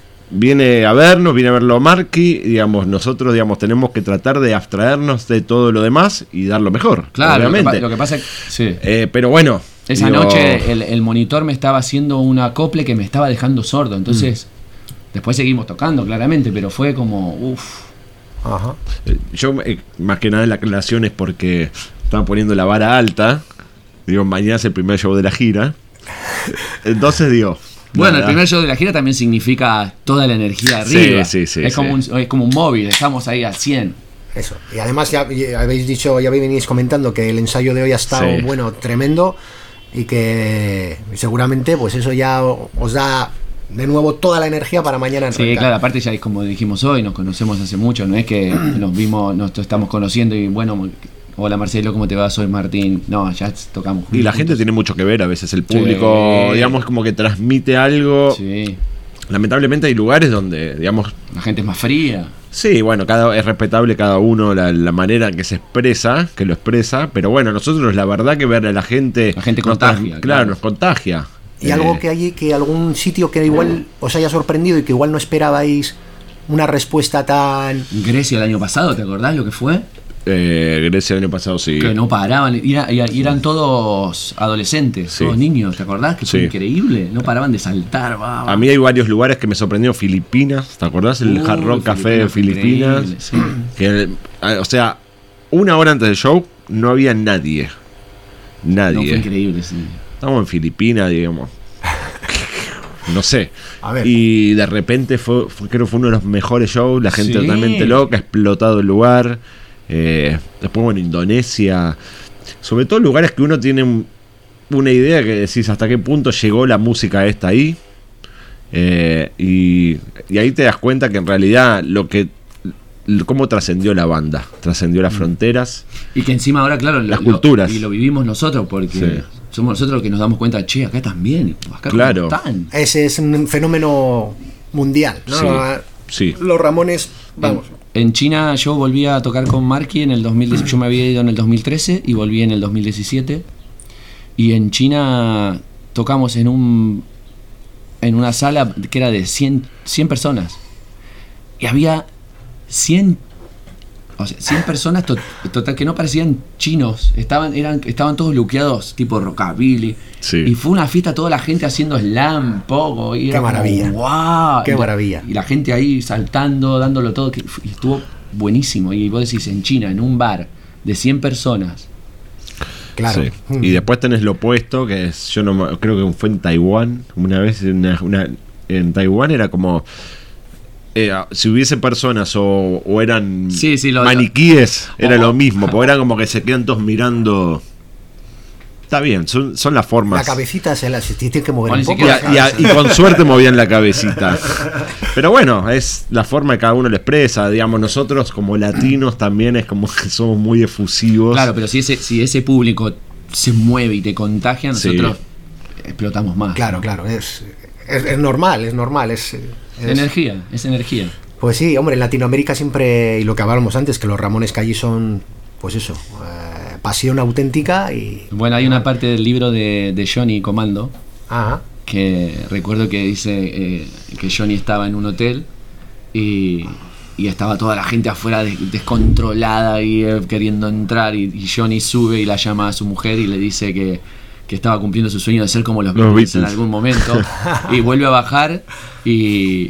viene a verlo Marky, digamos, nosotros, digamos, tenemos que tratar de abstraernos de todo lo demás y dar lo mejor, Claro, obviamente. lo que pasa es que sí. Pero bueno, Esa digo, noche el monitor me estaba haciendo un acople que me estaba dejando sordo. Entonces, después seguimos tocando, claramente, pero fue como, uff. Ajá. yo más que nada la aclaración es porque estaban poniendo la vara alta. Digo, mañana es el primer show de la gira. Entonces digo... Bueno, nada. el primer show de la gira también significa toda la energía arriba. Sí. Es como un móvil, estamos ahí a 100. Eso. Y además ya habéis dicho, ya venís comentando que el ensayo de hoy ha estado, Sí. bueno, tremendo, y que seguramente pues eso ya os da de nuevo toda la energía para mañana Sí, arrancar. claro, aparte ya es como dijimos hoy, nos conocemos hace mucho, no es que nos estamos conociendo y bueno, hola Marcelo, ¿cómo te va? Soy Martín. No, ya tocamos juntos. Y la gente tiene mucho que ver, a veces el público, Sí. digamos, como que transmite algo. Sí, Lamentablemente hay lugares donde, digamos, la gente es más fría. sí, bueno, es respetable cada uno la manera que se expresa, que lo expresa, pero bueno, nosotros la verdad que ver a la gente... La gente nos contagia, claro, claro. nos contagia. Y algo que hay, que algún sitio que igual os haya sorprendido y que igual no esperabais una respuesta tan... Grecia el año pasado, ¿te acordás lo que fue? Grecia el año pasado, sí. Que no paraban, y eran todos adolescentes, Sí. todos niños, ¿te acordás? Que fue Sí. increíble, no paraban de saltar. Va. A mí hay varios lugares que me sorprendió. Filipinas, ¿te acordás? El Hard Rock Café de Filipinas. increíble, sí. Que, o sea, una hora antes del show no había nadie. No, Nadie. fue increíble, sí. Estamos en Filipinas, digamos. No sé. A ver. Y de repente creo que fue uno de los mejores shows. La gente Sí. totalmente loca, explotado el lugar. Después, bueno, Indonesia. Sobre todo lugares que uno tiene una idea que decís hasta qué punto llegó la música esta ahí. Y ahí te das cuenta que en realidad cómo trascendió la banda. Trascendió las fronteras. Y que encima ahora, claro, Las culturas. y lo vivimos nosotros, porque Sí. somos nosotros los que nos damos cuenta, che, acá están bien, acá Claro. cómo están. Ese es un fenómeno mundial, ¿no? Sí. Los Ramones, vamos. En China yo volví a tocar con Marky en el 2010, yo me había ido en el 2013 y volví en el 2017. Y en China tocamos en una sala que era de 100 personas. Y había 100 O sea, 100 personas total que no parecían chinos, estaban todos luqueados tipo rockabilly. Sí. Y fue una fiesta, toda la gente haciendo slam, pogo, y era Qué maravilla. como, ¡wow! Qué maravilla. Y la gente ahí saltando, dándolo todo, y estuvo buenísimo. Y vos decís, en China, en un bar de 100 personas. Claro. Sí. Y después tenés lo opuesto, que es, yo no creo que fue en Taiwán, una vez en Taiwán era como si hubiese personas o eran Sí, maniquíes, era lo mismo, porque era como que se quedan todos mirando. Está bien, son las formas. La cabecita se tiene que mover O un ni poco. siquiera- Y con suerte movían la cabecita. Pero bueno, es la forma que cada uno lo expresa. Digamos, nosotros como latinos también es como que somos muy efusivos. Claro, pero si ese público se mueve y te contagia, nosotros explotamos más. Claro, es normal, es Energía, es energía. Pues sí, hombre, en Latinoamérica siempre, y lo que hablábamos antes, que los Ramones Calle son, pues eso, pasión auténtica y... Bueno, hay una parte del libro de Johnny Comando Ajá. que recuerdo que dice que Johnny estaba en un hotel y estaba toda la gente afuera descontrolada y queriendo entrar y Johnny sube y la llama a su mujer y le dice que estaba cumpliendo su sueño de ser como los Beatles en algún momento y vuelve a bajar y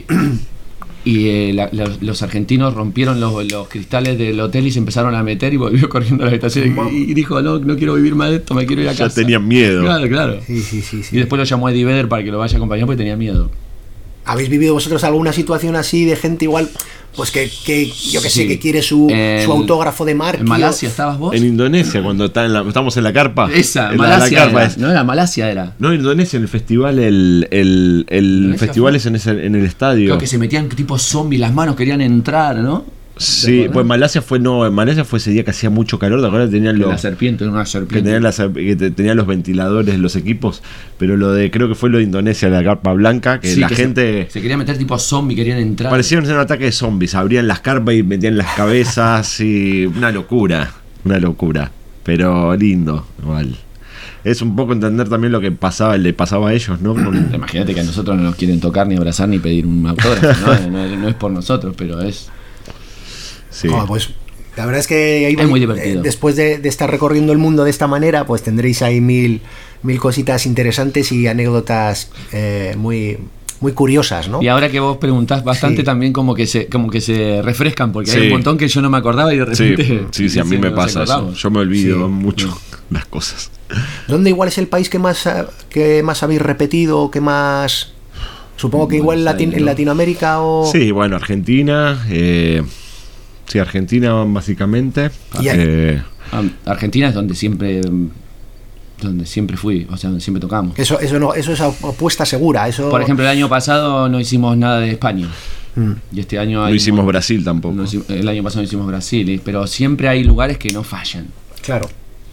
los argentinos rompieron los cristales del hotel y se empezaron a meter y volvió corriendo a la habitación y dijo no quiero vivir más de esto, me quiero ir a casa. Ya tenían miedo. Claro. Sí. Y después lo llamó Eddie Vedder para que lo vaya a acompañar porque tenía miedo. ¿Habéis vivido vosotros alguna situación así de gente igual, pues que yo que sé, Sí. que quiere su autógrafo de Marky? ¿En Malasia estabas vos? En Indonesia, cuando estamos en la carpa. Esa, en Malasia la carpa era. es- No era Malasia, era. No, en Indonesia, en el festival, el festival fue? es en el estadio. Creo que se metían tipo zombies, las manos querían entrar, ¿no? Sí, acuerdas? pues en Malasia fue ese día que hacía mucho calor, ¿te acuerdas? Tenían La los, serpiente, una que serpiente. tenían los ventiladores, los equipos, pero creo que fue lo de Indonesia, la carpa blanca, que Sí, la que gente... se quería meter tipo zombie, querían entrar. Parecía un ataque de zombies, abrían las carpas y metían las cabezas y una locura, pero lindo, igual. Es un poco entender también lo que le pasaba a ellos, ¿no? Imagínate que a nosotros no nos quieren tocar, ni abrazar, ni pedir un autógrafo, ¿no? No es por nosotros, pero es... Sí. Pues la verdad es que ahí Es muy divertido. Después de estar recorriendo el mundo de esta manera, pues tendréis ahí mil cositas interesantes y anécdotas muy curiosas, ¿no? Y ahora que vos preguntás bastante Sí. también como que se refrescan, porque hay Sí. un montón que yo no me acordaba y de repente... Sí, a mí me nos pasa eso. acordamos. Yo me olvido Sí. mucho las cosas. ¿Dónde igual es el país que más habéis repetido o que más... Supongo que igual Buenos Aires, en ¿no? Latinoamérica o... Sí, bueno, Argentina. Sí, Argentina básicamente. Y Argentina es donde siempre fui, o sea, donde siempre tocamos. Eso es apuesta segura. Eso... Por ejemplo, el año pasado no hicimos nada de España. Mm. Y este año No hicimos Brasil tampoco. el año pasado no hicimos Brasil, pero siempre hay lugares que no fallan. Claro.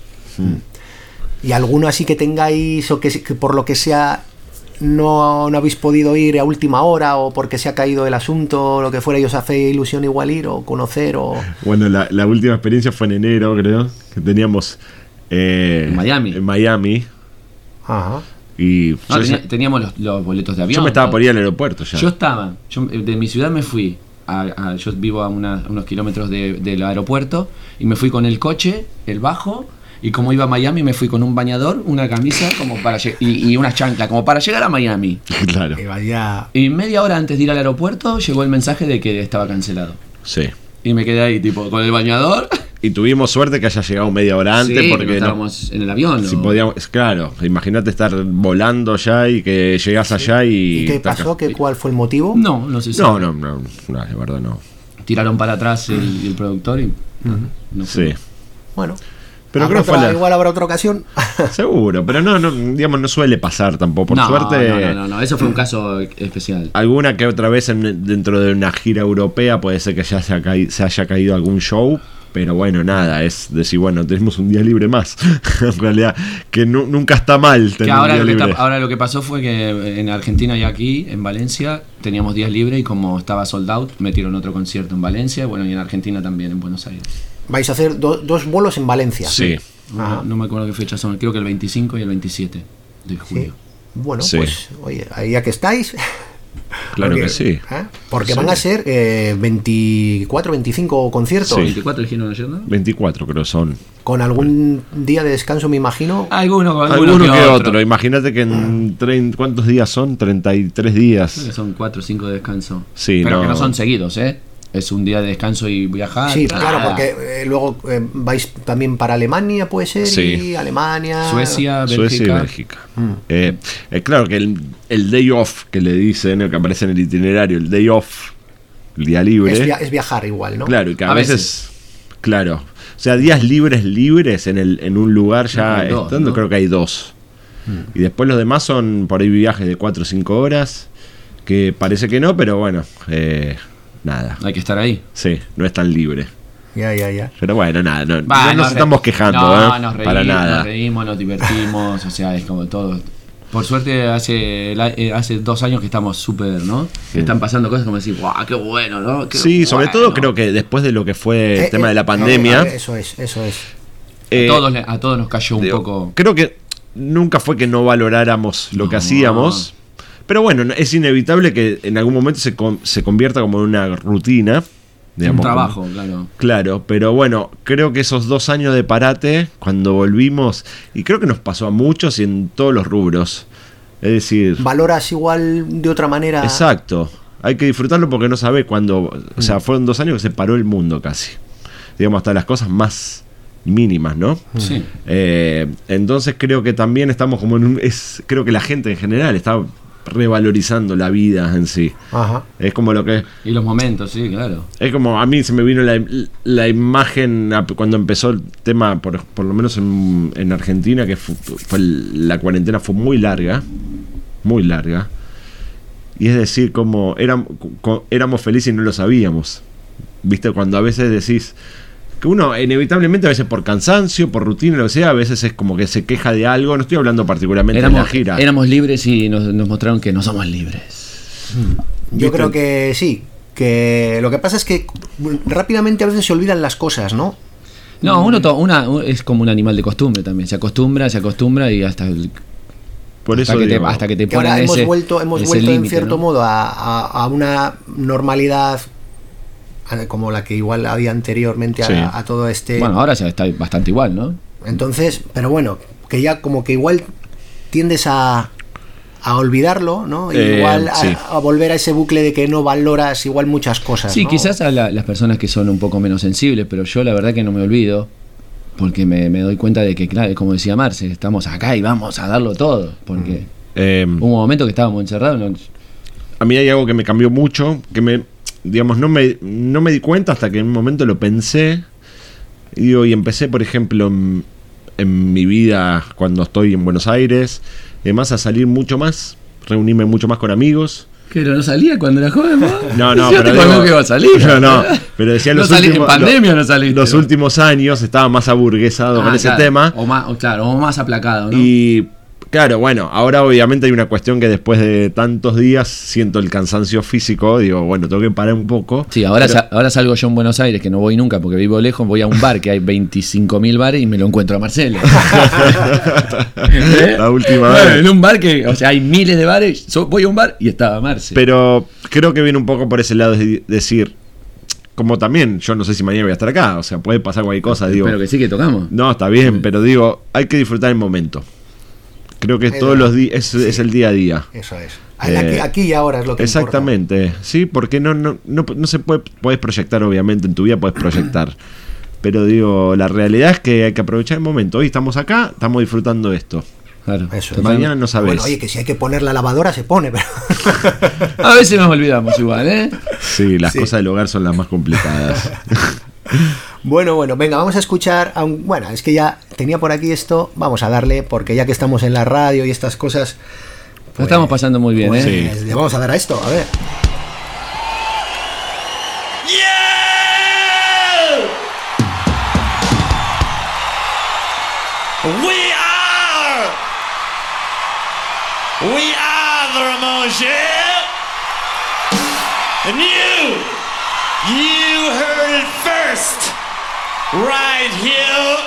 ¿Y alguno así que tengáis o que por lo que sea no habéis podido ir a última hora o porque se ha caído el asunto o lo que fuera y os hace ilusión igual ir o conocer o... Bueno, la última experiencia fue en enero, creo, que teníamos En Miami. En Miami. Ajá. Y No, yo, teníamos los boletos de avión. yo me estaba todo. por ir al aeropuerto ya. Yo de mi ciudad me fui yo vivo a unos kilómetros del aeropuerto y me fui con el coche, el bajo, y como iba a Miami me fui con un bañador, una camisa como para y una chancla como para llegar a Miami. Claro. Y vaya... Y media hora antes de ir al aeropuerto llegó el mensaje de que estaba cancelado. Sí. Y me quedé ahí tipo con el bañador. Y tuvimos suerte que haya llegado media hora antes Sí, porque pero no- estábamos en el avión. si ¿no? podíamos, claro, imagínate estar volando ya y que llegás allá y... ¿Y qué pasó? ¿Cuál fue el motivo? No sé si No, la verdad no. tiraron para atrás el productor y no fue. Sí. Bueno. Pero ¿Habrá creo que fue otra- la- igual habrá otra ocasión. Seguro, pero no, digamos, no suele pasar tampoco. Por No, suerte, no, eso fue un caso especial. alguna que otra vez dentro de una gira europea puede ser que ya se haya caído algún show, pero bueno, nada, es decir, bueno, tenemos un día libre más. En realidad, que nunca está mal Que tener ahora, un día libre. ahora lo que pasó fue que en Argentina y aquí, en Valencia, teníamos días libres y como estaba sold out, metieron otro concierto en Valencia, bueno, y en Argentina también, en Buenos Aires. Vais a hacer dos bolos en Valencia. Sí, Ajá. No me acuerdo qué fechas son, creo que el 25 y el 27 de Sí. julio. Bueno, Sí. pues, oye, ahí ya que estáis, Claro que sí. Porque Sí. van a ser 24, 25 conciertos. Sí. 24 dijeron ayer, ¿no? 24 creo son. Con algún día de descanso, me imagino. Alguno Alguno que otro. Imagínate que en ¿cuántos días son? 33 Creo que días. son 4 o 5 de descanso. Sí, pero no. que no son seguidos, ¿eh? Es un día de descanso y viajar. Sí, nada. claro, porque luego vais también para Alemania, puede ser. Sí. Y Alemania. Suecia, Bélgica. Suecia y Bélgica. Claro que el day off que le dicen, el que aparece en el itinerario, el day off, el día libre. Es viajar igual, ¿no? Claro, y que a A veces, claro. O sea, días libres en un lugar ya Hay dos, estando, ¿no? creo que hay 2. Y después los demás son por ahí viajes de 4 o 5 horas, que parece que no, pero bueno, nada. Hay que estar ahí. Sí, no es tan libre. Ya. Pero bueno, nada, no Va, nos estamos quejando, no, nos reímos, para nada. Nos reímos, nos divertimos, o sea, es como todo. Por suerte hace 2 años que estamos súper, ¿no? Que están pasando cosas como decir, ¡guau, qué bueno!, ¿no? Qué Sí, sobre bueno". todo creo que después de lo que fue el tema de la pandemia, Eso es. A todos nos cayó un digo, poco. creo que nunca fue que no valoráramos lo que No. hacíamos, pero bueno, es inevitable que en algún momento se convierta como en una rutina, Un digamos, trabajo, como- claro. Claro, pero bueno, creo que esos 2 años de parate, cuando volvimos, y creo que nos pasó a muchos y en todos los rubros, es decir, Valoras igual de otra manera. exacto, hay que disfrutarlo porque no sabe cuándo, o sea, fueron 2 años que se paró el mundo casi, digamos, hasta las cosas más mínimas, ¿no? Sí. Entonces creo que también estamos como en creo que la gente en general está revalorizando la vida en sí. Ajá. Es como lo que Y los momentos, sí, claro. es como a mí se me vino la imagen cuando empezó el tema, por lo menos en Argentina, que la cuarentena fue muy larga, y es decir, como éramos felices y no lo sabíamos, viste, cuando a veces decís que uno inevitablemente, a veces por cansancio, por rutina, lo que sea, a veces es como que se queja de algo. No estoy hablando particularmente de la gira. Éramos libres y nos mostraron que no somos libres. Yo creo que sí. Que lo que pasa es que rápidamente a veces se olvidan las cosas, ¿no? No, uno es como un animal de costumbre también. Se acostumbra y hasta Por eso digo, hasta que te Que ahora ponen hemos ese vuelto en límite, cierto ¿no? modo a una normalidad como la que igual había anteriormente Sí. a todo este. Bueno, ahora ya está bastante igual, ¿no? Entonces, pero bueno, que ya como que igual tiendes a olvidarlo, ¿no? Igual sí. a volver a ese bucle de que no valoras igual muchas cosas. Sí, ¿no? quizás a las personas que son un poco menos sensibles, pero yo la verdad que no me olvido, porque me doy cuenta de que, claro, como decía Marce, estamos acá y vamos a darlo todo, porque hubo un momento que estábamos encerrados. a mí hay algo que me cambió mucho, que digamos, no me di cuenta hasta que en un momento lo pensé. Y empecé, por ejemplo, en mi vida cuando estoy en Buenos Aires, además a salir mucho más, reunirme mucho más con amigos. ¿Pero no salía cuando era joven, vos? No, Yo pero te conozco que iba a salir. No, pero decía No los salí últimos, en pandemia, no saliste. los últimos años estaba más aburguesado con ese claro. tema. O más aplacado, ¿no? Y claro, bueno, ahora obviamente hay una cuestión que después de tantos días siento el cansancio físico, digo, bueno, tengo que parar un poco. Sí, ahora salgo yo en Buenos Aires, que no voy nunca porque vivo lejos, voy a un bar que hay 25.000 bares y me lo encuentro a Marcelo. La última vez. En un bar que, o sea, hay miles de bares, voy a un bar y estaba Marcelo. Pero creo que viene un poco por ese lado de decir, como también, yo no sé si mañana voy a estar acá, o sea, puede pasar cualquier cosa, digo. Pero que sí que tocamos. No, está bien, pero digo, hay que disfrutar el momento. Creo que todos los días es el día a día. Eso es. Aquí y ahora es lo que exactamente, sí, porque no se puedes proyectar, obviamente, en tu vida puedes proyectar. Pero digo, la realidad es que hay que aprovechar el momento. Hoy estamos acá, estamos disfrutando esto. Claro. Eso es. Mañana no sabes. Bueno, oye, que si hay que poner la lavadora se pone, pero... A veces nos olvidamos igual, ¿eh? Sí, las cosas del hogar son las más complicadas. Bueno, venga, vamos a escuchar bueno, es que ya tenía por aquí esto, vamos a darle, porque ya que estamos en la radio y estas cosas... Lo estamos pasando muy bien, pues, ¿eh? Sí. le vamos a dar a esto, a ver. We are the Ramones, yeah? And you heard it first, right here.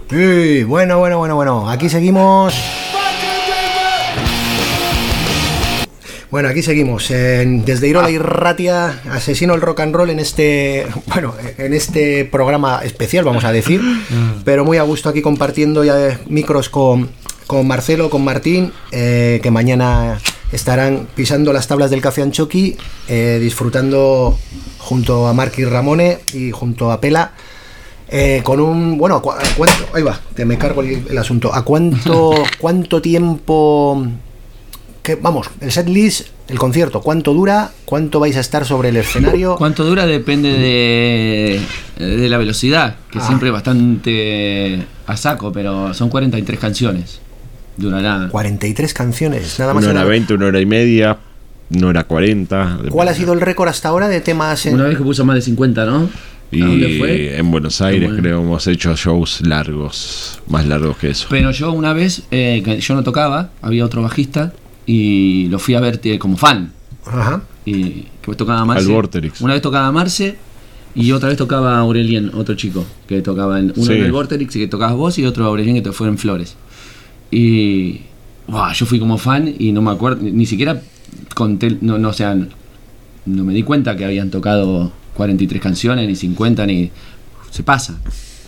Sí, bueno. Aquí seguimos. Bueno, aquí seguimos. Desde Irola y Ratia, Asesino el Rock and Roll en este programa especial, vamos a decir. Pero muy a gusto aquí compartiendo ya micros con Marcelo, con Martín, que mañana estarán pisando las tablas del Café Anchoqui, disfrutando junto a Marc y Ramone y junto a Pela. Con un... Bueno, ¿cuánto? Ahí va, te me cargo el asunto. ¿A cuánto tiempo... Vamos, el setlist, el concierto, ¿cuánto dura? ¿Cuánto vais a estar sobre el escenario? ¿Cuánto dura? Depende de la velocidad, que siempre es bastante a saco, pero son 43 canciones. Durará 43 canciones, nada más. 1 hora 20, 1 hora y media, 1 hora 40. ¿Cuál ha sido el récord hasta ahora de temas? Una vez que puso más de 50, ¿no? Y dónde fue? En Buenos Aires, creo, hemos hecho shows largos, más largos que eso. Pero yo una vez, yo no tocaba, había otro bajista y lo fui a ver como fan. Ajá. Y que tocaba Marce. Al Vorterix. Una vez tocaba Marce y otra vez tocaba Aurelien, otro chico que tocaba en uno en el Vorterix y que tocabas vos, y otro Aurelien que te fue en Flores. Y yo fui como fan y no me acuerdo, ni siquiera conté, no me di cuenta que habían tocado 43 canciones, ni 50, ni... Se pasa,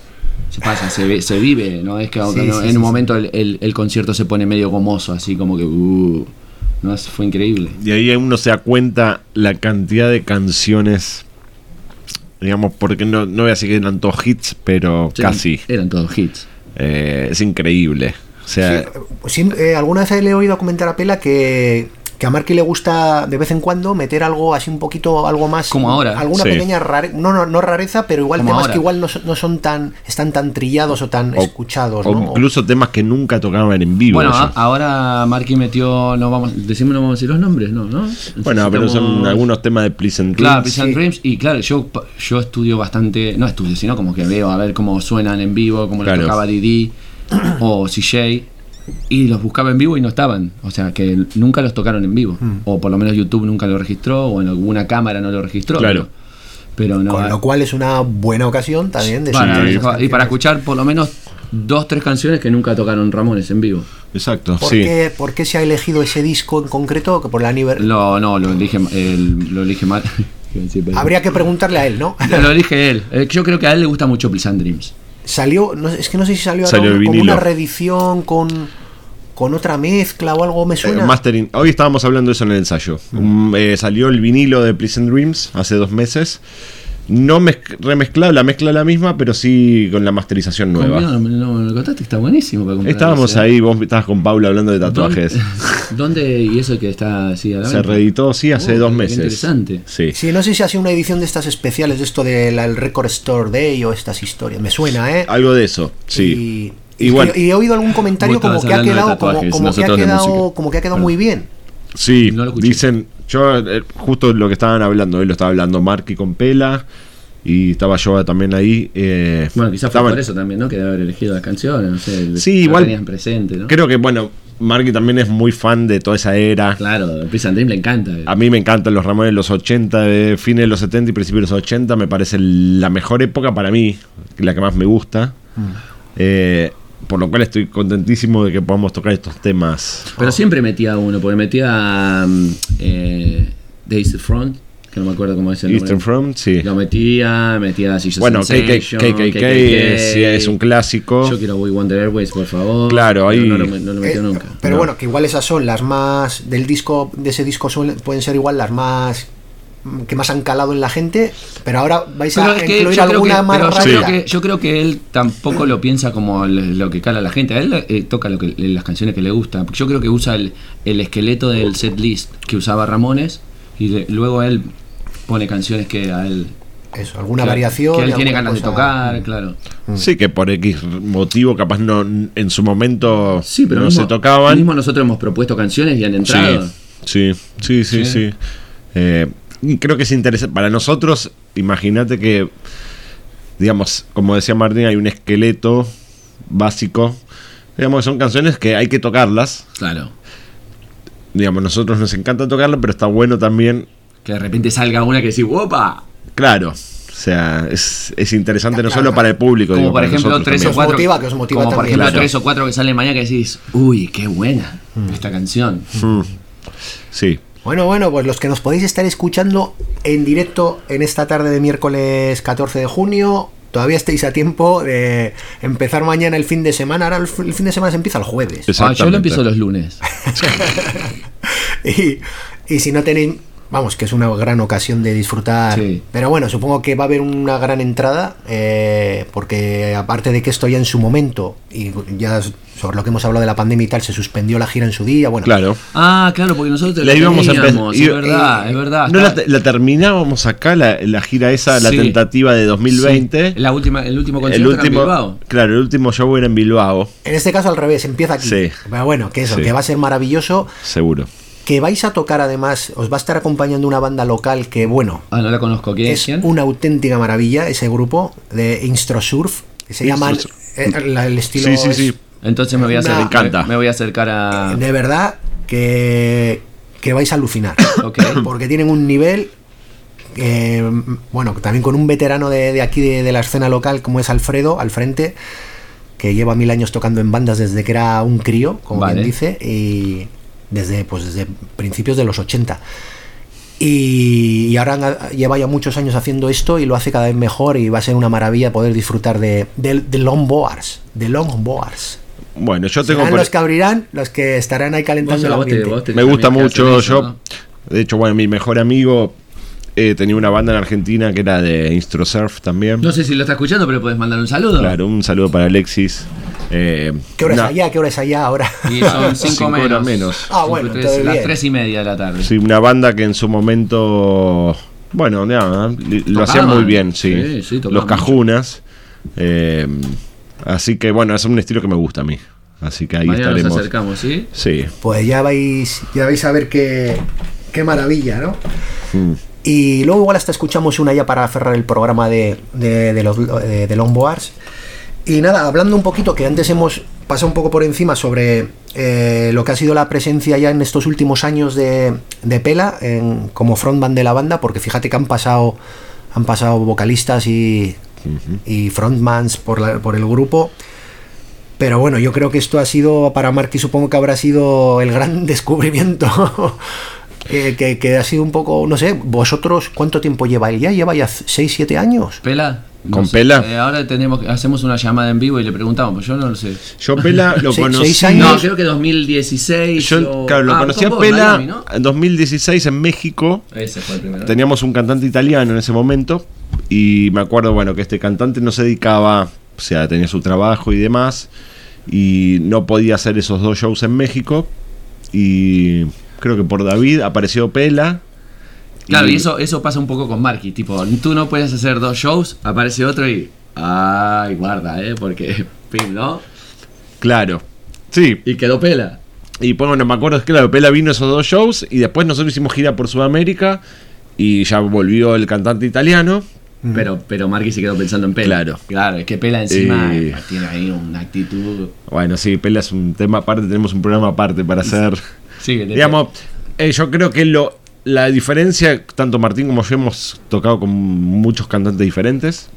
se vive, ¿no? Es que en un momento el concierto se pone medio gomoso, así como que... ¿no? Fue increíble. Y ahí uno se da cuenta la cantidad de canciones, digamos, porque no voy a decir que eran todos hits, pero casi. Eran todos hits. Es increíble. O sea, alguna vez le he oído comentar a Pela que a Marky le gusta de vez en cuando meter algo así un poquito, algo más, como ahora, alguna pequeña rareza, no rareza, pero igual como temas ahora, que igual no son están tan trillados o tan escuchados, o ¿no? Incluso temas que nunca tocaban en vivo. Bueno, ahora Marky metió, no vamos a decir los nombres, ¿no? Bueno, pero son algunos temas de Pleasant Dreams. Claro, Pleasant Dreams, y claro, yo estudio bastante, no estudio, sino como que veo a ver cómo suenan en vivo, cómo lo tocaba Didi o CJ. Y los buscaba en vivo y no estaban, o sea que nunca los tocaron en vivo, o por lo menos YouTube nunca lo registró, o en alguna cámara no lo registró, claro. Pero no, con lo cual es una buena ocasión también de para escuchar por lo menos 2-3 canciones que nunca tocaron Ramones en vivo. Exacto. ¿Por qué se ha elegido ese disco en concreto? Que por la No, lo elige mal. Habría que preguntarle a él, ¿no? Lo elige él. Yo creo que a él le gusta mucho Pleasant Dreams. Salió, es que no sé si salió como una reedición con otra mezcla o algo, me suena. Mastering. Hoy estábamos hablando de eso en el ensayo. Salió el vinilo de Pleasant Dreams hace 2 meses. No remezclado, la mezcla la misma, pero sí con la masterización nueva. No, me contaste, está buenísimo para comprar. Estábamos ahí, vos estabas con Paula hablando de tatuajes. ¿Dónde? ¿Y eso que está así a la venta? Se reeditó, sí, hace 2 meses. Interesante. Sí, no sé si ha sido una edición de estas especiales, de esto del Record Store Day o estas historias. Me suena, ¿eh? Algo de eso, sí. Y he oído algún comentario como que ha quedado como que ha quedado muy bien. Sí, no dicen... Yo, justo lo que estaban hablando, lo estaba hablando Marky con Pela, y estaba yo también ahí. Bueno, quizás fue por eso también, ¿no? Que debe haber elegido las canciones, no sé. Sí, igual. Tenían presente, ¿no? Creo que, bueno, Marky también es muy fan de toda esa era. Claro, Pleasant Dreams le encanta. A mí me encantan los Ramones de los 80, de fines de los 70 y principios de los 80. Me parece la mejor época para mí, la que más me gusta. Por lo cual estoy contentísimo de que podamos tocar estos temas. Pero siempre metía uno, porque metía The Eastern Front, que no me acuerdo cómo es el nombre. Eastern Front, sí. Lo metía Jesus bueno, KKK es un clásico. Yo quiero We Want the Airways, por favor. Claro, ahí. No lo metió nunca. Pero bueno, que igual esas son las más del disco, de ese disco pueden ser igual las más que más han calado en la gente, pero ahora vais a incluir alguna más rara. Yo creo que él tampoco lo piensa como lo que cala a la gente. A él toca las canciones que le gustan. Yo creo que usa el esqueleto del set list que usaba Ramones, y luego él pone canciones que a él... Eso, alguna variación. Que él tiene ganas de tocar, claro. Sí, que por X motivo capaz no en su momento pero no se tocaban. Mismo nosotros hemos propuesto canciones y han entrado. Sí. Y creo que es interesante para nosotros. Imagínate que, digamos, como decía Martín, hay un esqueleto básico. Digamos que son canciones que hay que tocarlas. Claro. Digamos, nosotros nos encanta tocarlas, pero está bueno también que de repente salga una que decís ¡opa! Claro, sea, es interesante no Claro, solo para el público, Como digo, por para ejemplo nosotros 3 o también. 4 motiva, que os motiva como por también. ejemplo Claro. 3 o 4 que salen mañana que decís, uy, qué buena esta canción. Sí. Bueno, pues los que nos podéis estar escuchando en directo en esta tarde de miércoles 14 de junio, todavía estáis a tiempo de empezar mañana el fin de semana. Ahora el fin de semana se empieza el jueves. Yo lo Exactamente. empiezo los lunes. Y si no tenéis, vamos, que es una gran ocasión de disfrutar. Sí. Pero bueno, supongo que va a haber una gran entrada, porque aparte de que esto ya en su momento, y ya sobre lo que hemos hablado de la pandemia y tal, se suspendió la gira en su día. Bueno, Claro. Ah, claro, porque nosotros La íbamos a teníamos, empezar- es verdad. No Está- la terminábamos acá, la gira esa, la Sí. tentativa de 2020. Sí, el último concierto era en Bilbao. Claro, el último show era en Bilbao, en este caso al revés, empieza aquí. Sí. Pero bueno, que eso, Sí. que va a ser maravilloso. seguro. Que vais a tocar además, os va a estar acompañando una banda local que, bueno, Ah, no la conozco. ¿Quién? es ¿Quién? una auténtica maravilla, ese grupo de Instrosurf, que se llaman, el estilo Sí. es Entonces me voy a Una- acercar, Me encanta. me voy a acercar a... de verdad que vais a alucinar. Ok. Porque tienen un nivel, bueno, también con un veterano de aquí de la escena local como es Alfredo al frente, que lleva 1000 años tocando en bandas desde que era un crío, como Vale. bien dice, y desde principios de los 80. Y ahora lleva ya muchos años haciendo esto y lo hace cada vez mejor, y va a ser una maravilla poder disfrutar de Longboards. De Longboards. Bueno, yo tengo Serán por- los que abrirán, los que estarán ahí calentando el ambiente. me gusta también mucho. hacen eso, Yo, ¿no? de hecho, bueno, mi mejor amigo tenía una banda en Argentina que era de Instrosurf también. No sé si lo está escuchando, pero puedes mandar un saludo. Claro, un saludo para Alexis. ¿Qué hora es allá? ¿Qué hora es allá ahora? Y son 5 Cinco menos. horas menos. Ah, bueno, entonces las bien. 3:30 de la tarde. Sí, una banda que en su momento, bueno, nada, lo hacía Tocaban. muy bien, sí. Sí, tocaban Los mucho. Cajunas. Así que bueno, es un estilo que me gusta a mí. Así que ahí Mañana estaremos. nos acercamos, ¿sí? Sí. Pues ya vais a ver qué maravilla, ¿no? Mm. Y luego igual hasta escuchamos una ya para cerrar el programa de Longboards. Y nada, hablando un poquito, que antes hemos pasado un poco por encima sobre lo que ha sido la presencia ya en estos últimos años de Pela como frontman de la banda, porque fíjate que han pasado vocalistas y frontmans por el grupo. Pero bueno, yo creo que esto ha sido, para Marky supongo que habrá sido el gran descubrimiento. Que ha sido un poco, no sé, vosotros, ¿cuánto tiempo lleva él ya? ¿Lleva ya 6-7 años? ¿Pela? ¿Con sé. Pela? Ahora hacemos una llamada en vivo y le preguntamos, pues yo no lo sé. Yo Pela lo Sí, conocí. 6 años. No, creo que 2016. Yo, claro, lo conocí a tocó Pela Miami, ¿no? en 2016 en México. Ese fue el primero. Teníamos un cantante italiano en ese momento. Y me acuerdo, bueno, que este cantante no se dedicaba, o sea, tenía su trabajo y demás. Y no podía hacer esos 2 shows en México. Y creo que por David apareció Pela. Claro, y eso pasa un poco con Marky, tipo, tú no puedes hacer 2 shows, aparece otro y... Ay, guarda, porque... Pim, ¿no? Claro. Sí. Y quedó Pela. Y pues bueno, me acuerdo que claro, Pela vino esos 2 shows. Y después nosotros hicimos gira por Sudamérica. Y ya volvió el cantante italiano. Pero Marky se quedó pensando en Pela. Claro. Claro, es que Pela encima Y- tiene ahí una actitud... Bueno, sí, Pela es un tema aparte. Tenemos un programa aparte para hacer. Sí, Digamos, yo creo que la diferencia, tanto Martín como yo hemos tocado con muchos cantantes diferentes.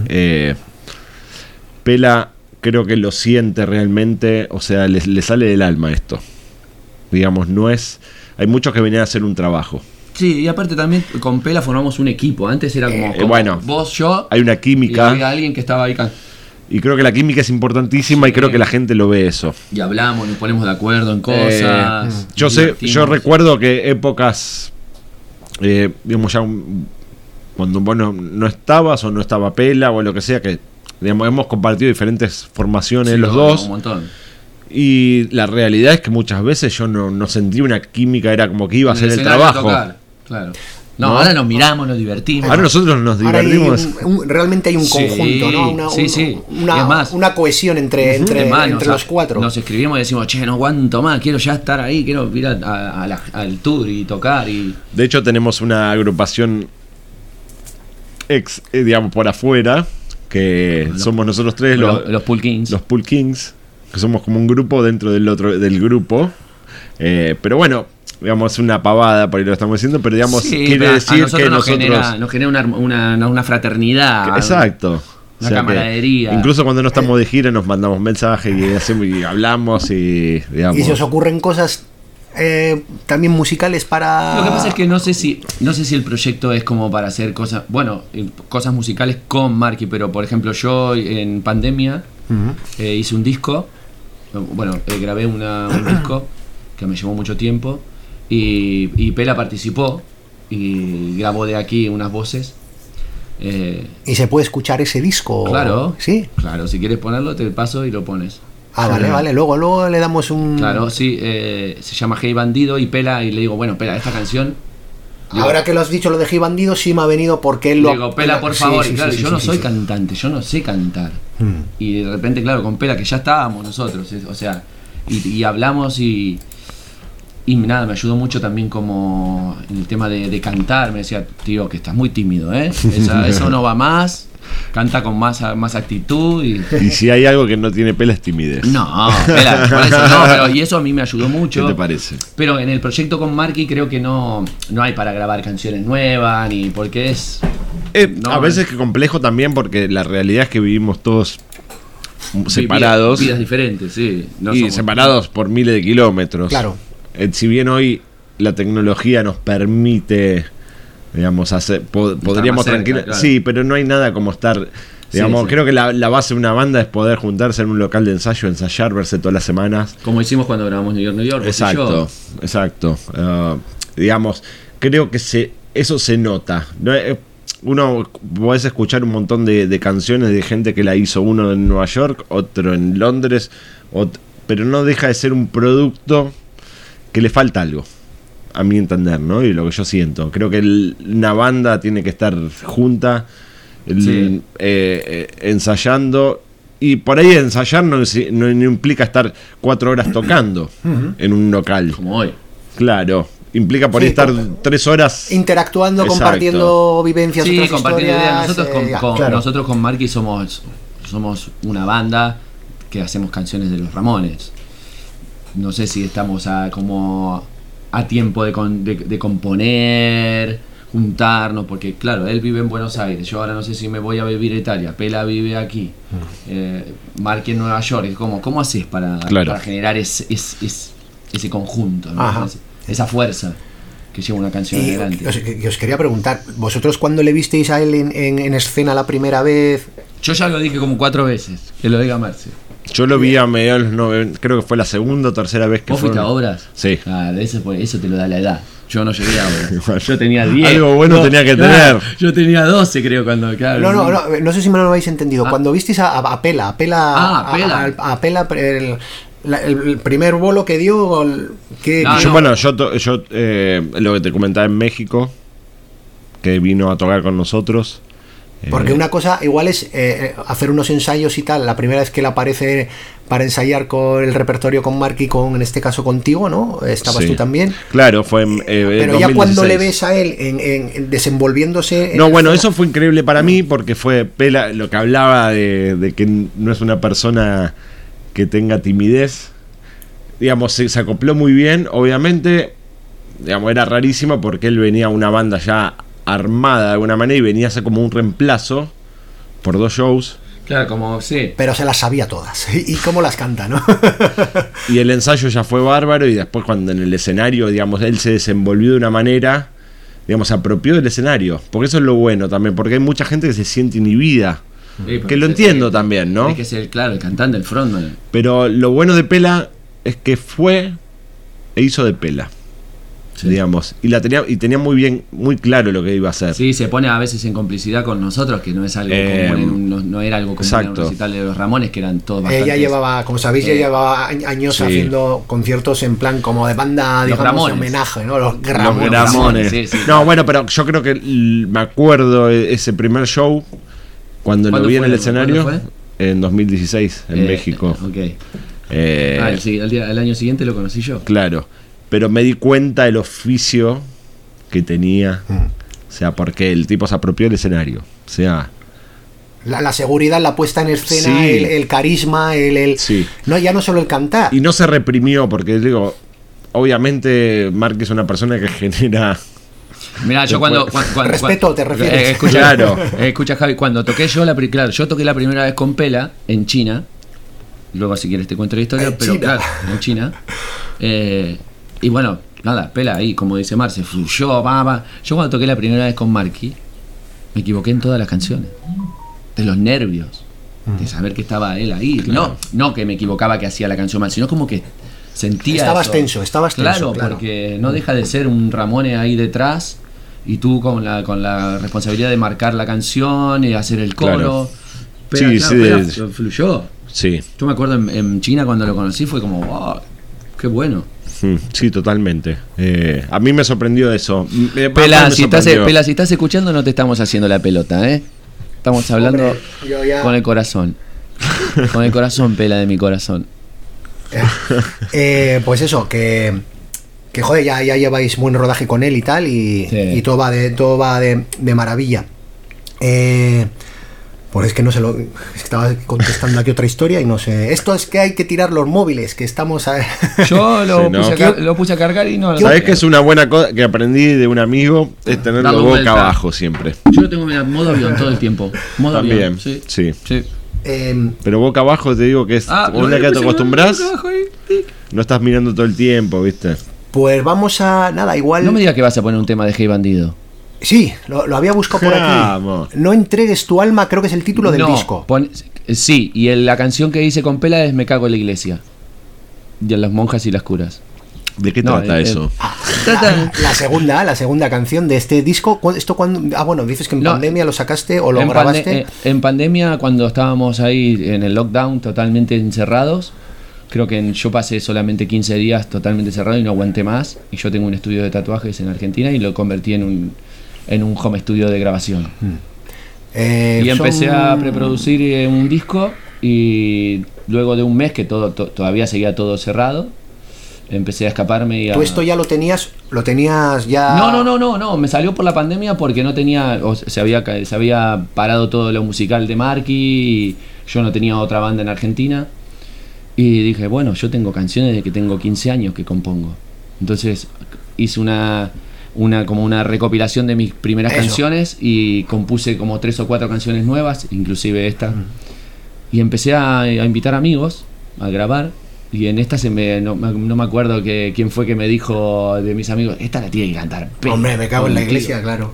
Pela creo que lo siente realmente, o sea, le sale del alma esto. Digamos, no es... Hay muchos que venían a hacer un trabajo. Sí, y aparte también con Pela formamos un equipo. Antes era como bueno, vos, yo... Hay una y química había alguien que estaba ahí y creo que la química es importantísima y creo que la gente lo ve eso. y hablamos, nos ponemos de acuerdo en cosas. Yo recuerdo que épocas, digamos ya cuando vos no estabas o no estaba Pela o lo que sea, que digamos, hemos compartido diferentes formaciones los dos. Un montón. Y la realidad es que muchas veces yo no sentí una química, era como que iba a hacer el escenario trabajo. tocar, claro. No, ¿No? ahora nos miramos, nos divertimos. Ahora nosotros nos Ahora hay divertimos. realmente hay un Sí, conjunto, ¿no? sí. Una, Y es más, una cohesión entre Hermano, los 4. Nos escribimos y decimos, che, no aguanto más, quiero ya estar ahí, quiero ir al tour y tocar. Y De hecho, tenemos una agrupación digamos, por afuera, que somos nosotros tres, los Pool Kings. los Pool Kings, que somos como un grupo dentro del grupo. Pero bueno, digamos, es una pavada, por ahí lo estamos diciendo, pero digamos, Sí, quiere a decir nosotros que nos nosotros... genera una fraternidad. Exacto. Una que camaradería. incluso cuando no estamos de gira nos mandamos mensajes y hablamos y digamos... Y se os ocurren cosas también musicales para... Lo que pasa es que no sé si el proyecto es como para hacer cosas, bueno, cosas musicales con Marky, pero por ejemplo yo en pandemia hice un disco, bueno, grabé un disco que me llevó mucho tiempo y Pela participó y grabó de aquí unas voces. ¿Y se puede escuchar ese disco? Claro, ¿Sí? Claro, si quieres ponerlo te paso y lo pones. Ah, vale, luego le damos un... Claro, sí, se llama Hey Bandido y Pela, y le digo, bueno, Pela, esta canción... Ahora que lo has dicho, lo de Hey Bandido, sí me ha venido porque él lo... Digo, Pela, por favor, sí, y claro, sí, yo no sí, soy sí. cantante, yo no sé cantar. Y de repente, claro, con Pela, que ya estábamos nosotros, o sea, y hablamos y nada, me ayudó mucho también como en el tema de cantar, me decía, tío, que estás muy tímido, eso no va más, canta con más actitud y... Y si hay algo que no tiene Pela es timidez. No, Pela, por eso no, pero y eso a mí me ayudó mucho. ¿Qué te parece? Pero en el proyecto con Marky creo que no hay para grabar canciones nuevas, ni porque es... no, a veces es complejo también porque la realidad es que vivimos todos separados. Vidas diferentes, sí. No y somos- separados por miles de kilómetros. Claro. Si bien hoy la tecnología nos permite, digamos, podríamos más cerca, tranquila. claro. Sí, pero no hay nada como estar. Digamos, sí. creo que la base de una banda es poder juntarse en un local de ensayo, ensayar, verse todas las semanas. Como hicimos cuando grabamos New York. vos y yo. Exacto. Digamos, creo que eso se nota. No, uno podés escuchar un montón de canciones de gente que la hizo, uno en Nueva York, otro en Londres, pero no deja de ser un producto que le falta algo, a mi entender, ¿no? Y lo que yo siento. Creo que una banda tiene que estar junta, Sí. ensayando. Y por ahí ensayar no implica estar 4 horas tocando en un local. Como hoy. Claro, implica por ahí Sí, estar 3 horas Interactuando, Exacto. compartiendo vivencias, Sí, otras compartiendo historias, ideas. Nosotros claro. nosotros con Marky somos una banda que hacemos canciones de los Ramones. No sé si estamos a tiempo de componer, juntarnos, porque claro, él vive en Buenos Aires, yo ahora no sé si me voy a vivir a Italia, Pela vive aquí, Marky en Nueva York, es como, ¿cómo haces para generar ese conjunto, ¿no? Ajá. Esa fuerza que lleva una canción Y adelante? os quería preguntar, ¿vosotros cuando le visteis a él en escena la primera vez? Yo ya lo dije como 4 veces, que lo diga Marce. Yo lo vi a mediados de los 90, creo que fue la segunda o tercera vez que ¿Vos fuiste a fueron. obras? Sí. Claro, eso te lo da la edad. Yo no llegué a obras. Yo tenía 10. Algo bueno tenía que tener. Yo tenía 12, creo, cuando. Claro, No sé si me lo habéis entendido. Cuando visteis a Pela, Pela. a Pela, el primer bolo que dio, que No, Yo lo que te comentaba en México, que vino a tocar con nosotros. porque una cosa igual es hacer unos ensayos y tal, la primera vez que él aparece para ensayar con el repertorio con Marky, en este caso contigo, ¿no? Estabas Sí. tú también. Claro, fue en Pero 2016. ya cuando le ves a él en desenvolviéndose... No, bueno, eso fue increíble para mí porque fue Pela lo que hablaba de que no es una persona que tenga timidez. Digamos, se acopló muy bien. Obviamente, digamos, era rarísimo porque él venía a una banda ya armada de alguna manera y venía a hacer como un reemplazo por 2 shows. Claro, como sí. Pero se las sabía todas. Y cómo las canta, ¿no? Y el ensayo ya fue bárbaro y después cuando en el escenario, digamos, él se desenvolvió de una manera, digamos, se apropió del escenario. Porque eso es lo bueno también, porque hay mucha gente que se siente inhibida. Sí, Que lo entiendo también, ¿no? Hay que ser, claro, el cantante, el frontman. Pero lo bueno de Pela es que fue e hizo de Pela. Sí. Digamos, y tenía muy claro lo que iba a hacer. Sí, se pone a veces en complicidad con nosotros, que no es algo común, no era algo común en un exacto. recital de los Ramones, que eran todos bastante... Ella llevaba, como sabéis, ya llevaba años sí. haciendo conciertos en plan como de banda, Los digamos, de Ramones. homenaje, ¿no? Los Los Gramones. Gramones. Sí, sí, no, claro. bueno, pero yo creo que me acuerdo ese primer show cuando lo ¿Cuándo vi en fue? el escenario ¿Cuándo en 2016 en México. Ok. Eh, El año siguiente lo conocí yo. Claro, pero me di cuenta del oficio que tenía. O sea, porque el tipo se apropió del escenario. O sea, La seguridad, la puesta en escena, Sí. el carisma, Sí. no, ya no solo el cantar. y no se reprimió, porque digo, obviamente Mark es una persona que genera... Mirá, yo cuando Respeto, te refieres. Escucha, Javi, cuando toqué yo yo toqué la primera vez con Pela en China. Luego si quieres te cuento la historia, pero China. claro, en China. Y bueno, nada, Pela ahí, como dice Mar, se fluyó, va. Yo cuando toqué la primera vez con Marky, me equivoqué en todas las canciones. De los nervios, de saber que estaba él ahí. Claro. No que me equivocaba que hacía la canción mal, sino como que sentía Estabas eso. tenso. Claro, porque no deja de ser un Ramone ahí detrás y tú con la responsabilidad de marcar la canción y hacer el coro. Claro. Pero fluyó. Sí. Yo me acuerdo en China cuando lo conocí fue como, wow, qué bueno. Sí, totalmente. A mí me sorprendió eso. Pela, si estás escuchando no te estamos haciendo la pelota, ¿eh? Estamos hablando Hombre, yo ya- con el corazón. Con el corazón, Pela, de mi corazón. Pues eso, que joder, ya lleváis buen rodaje con él y tal, y, Sí. y todo va de maravilla. Pues es que no sé, estaba contestando aquí otra historia y no sé. Esto es que hay que tirar los móviles, que estamos a... Yo Sí, ¿no? lo puse a cargar y no. ¿Sabés que es una buena cosa que aprendí de un amigo? Es tenerlo Darlo boca vuelta. abajo siempre. Yo lo tengo en modo avión todo el tiempo. Modo También, avión. Sí. sí. Eh, Pero boca abajo te digo que es una que te acostumbras, no estás mirando todo el tiempo, ¿viste? pues vamos a... Nada, igual... No me digas que vas a poner un tema de Hey Bandido. Sí, lo había buscado por aquí. Vamos. No entregues tu alma, creo que es el título del No, disco. sí, y la canción que hice con Pela es Me cago en la iglesia. De las monjas y las curas. ¿De qué No, trata eso? La segunda canción de este disco. ¿Esto cuándo? Bueno, dices que en No, pandemia lo sacaste o lo en grabaste. en pandemia, cuando estábamos ahí en el lockdown totalmente encerrados, creo que yo pasé solamente 15 días totalmente cerrado y no aguanté más. Y yo tengo un estudio de tatuajes en Argentina y lo convertí en un home studio de grabación. Y empecé a preproducir un disco y luego de un mes que todavía seguía todo cerrado, empecé a escaparme y a... ¿Tú esto ya lo tenías ya? No, me salió por la pandemia porque no tenía, se había parado todo lo musical de Marky y yo no tenía otra banda en Argentina y dije, bueno, yo tengo canciones de que tengo 15 años que compongo. Entonces hice como una recopilación de mis primeras Eso. canciones y compuse como 3 o 4 canciones nuevas, inclusive esta. Y empecé a invitar amigos a grabar. Y en esta no me acuerdo quién fue que me dijo de mis amigos, esta la tiene que cantar. Hombre, me cago en la iglesia, claro.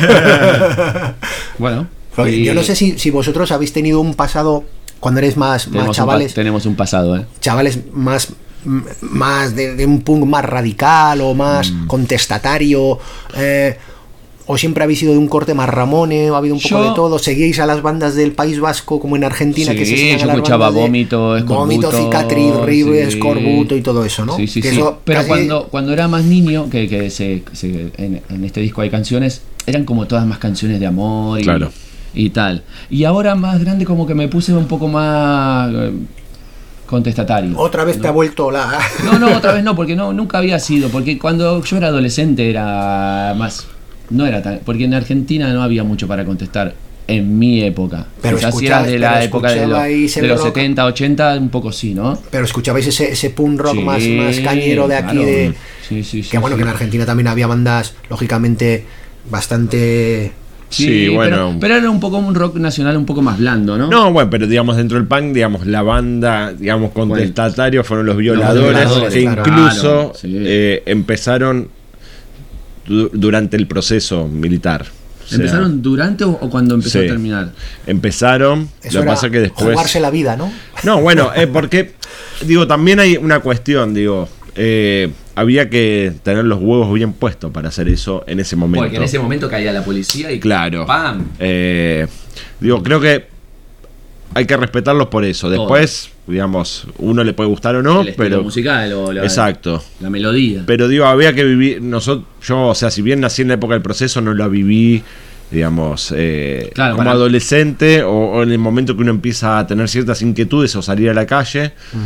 Bueno. Porque yo no sé si vosotros habéis tenido un pasado cuando eres más chavales. Tenemos un pasado, ¿eh? Chavales más de un punk más radical o más contestatario, o siempre habéis sido de un corte más Ramone, o ha habido un poco de todo. ¿Seguíais a las bandas del País Vasco como en Argentina? Sí, que se seguían yo a las escuchaba bandas de Vómito, Escorbuto, Vómito, Cicatriz, River, sí. Escorbuto y todo eso, ¿no? Sí, sí, Que sí. eso Pero casi- cuando era más niño, en este disco hay canciones, eran como todas más canciones de amor Claro. y tal. Y ahora más grande como que me puse un poco más contestatario. Otra vez ¿no? te ha vuelto la... No, otra vez no, porque nunca había sido, porque cuando yo era adolescente era más, no era tan, porque en Argentina no había mucho para contestar en mi época. Pero Quizás si eras de la pero época de escuchabais el los rock. 70, 80, un poco sí, ¿no? Pero escuchabais ese punk rock Sí, más cañero de aquí, claro. de... Sí, que bueno, sí. que en Argentina también había bandas, lógicamente, bastante... Sí, bueno. Pero era un poco un rock nacional un poco más blando, ¿no? No, bueno, pero digamos dentro del punk, digamos, la banda, digamos, contestatario fueron los Violadores, Violadores, que claro. incluso Claro, sí. empezaron durante el proceso militar. O sea, ¿Empezaron durante o cuando empezó sí. a terminar? Empezaron, Eso lo que era pasa que después... jugarse la vida, ¿no? No, bueno, porque, digo, también hay una cuestión, digo, había que tener los huevos bien puestos para hacer eso en ese momento. Porque en ese momento caía la policía y Claro. ¡pam! Digo, creo que hay que respetarlos por eso. Después, digamos, uno le puede gustar o no, El estilo pero... musical o Exacto. la melodía. Pero digo, había que vivir... Yo, o sea, si bien nací en la época del proceso, no lo viví, digamos, Claro, como adolescente o en el momento que uno empieza a tener ciertas inquietudes o salir a la calle.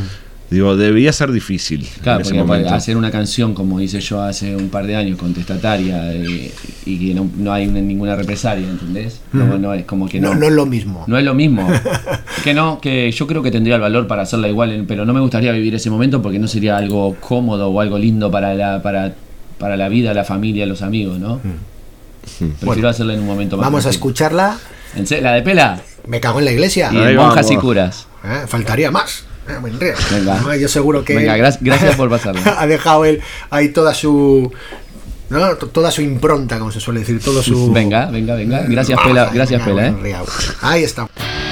Digo, debía ser difícil Claro, en ese porque momento. hacer una canción como hice yo hace un par de años, contestataria, y que no hay ninguna represalia, ¿entendés? No es como que No, no es lo mismo. No es lo mismo. que yo creo que tendría el valor para hacerla igual, pero no me gustaría vivir ese momento porque no sería algo cómodo o algo lindo para la vida, la familia, los amigos, ¿no? Prefiero hacerla en un momento más Vamos a tranquilo. escucharla. ¿En serio? ¿La de Pela? Me cago en la iglesia. Y Ahí Monjas y vamos. Curas. Faltaría más. Buen día. Venga. No, yo seguro que Venga, gracias por pasarla. ha dejado él ahí toda su, ¿no? Toda su impronta, como se suele decir, todo su. Venga. Gracias, Pela. Gracias, Pela, Ahí está.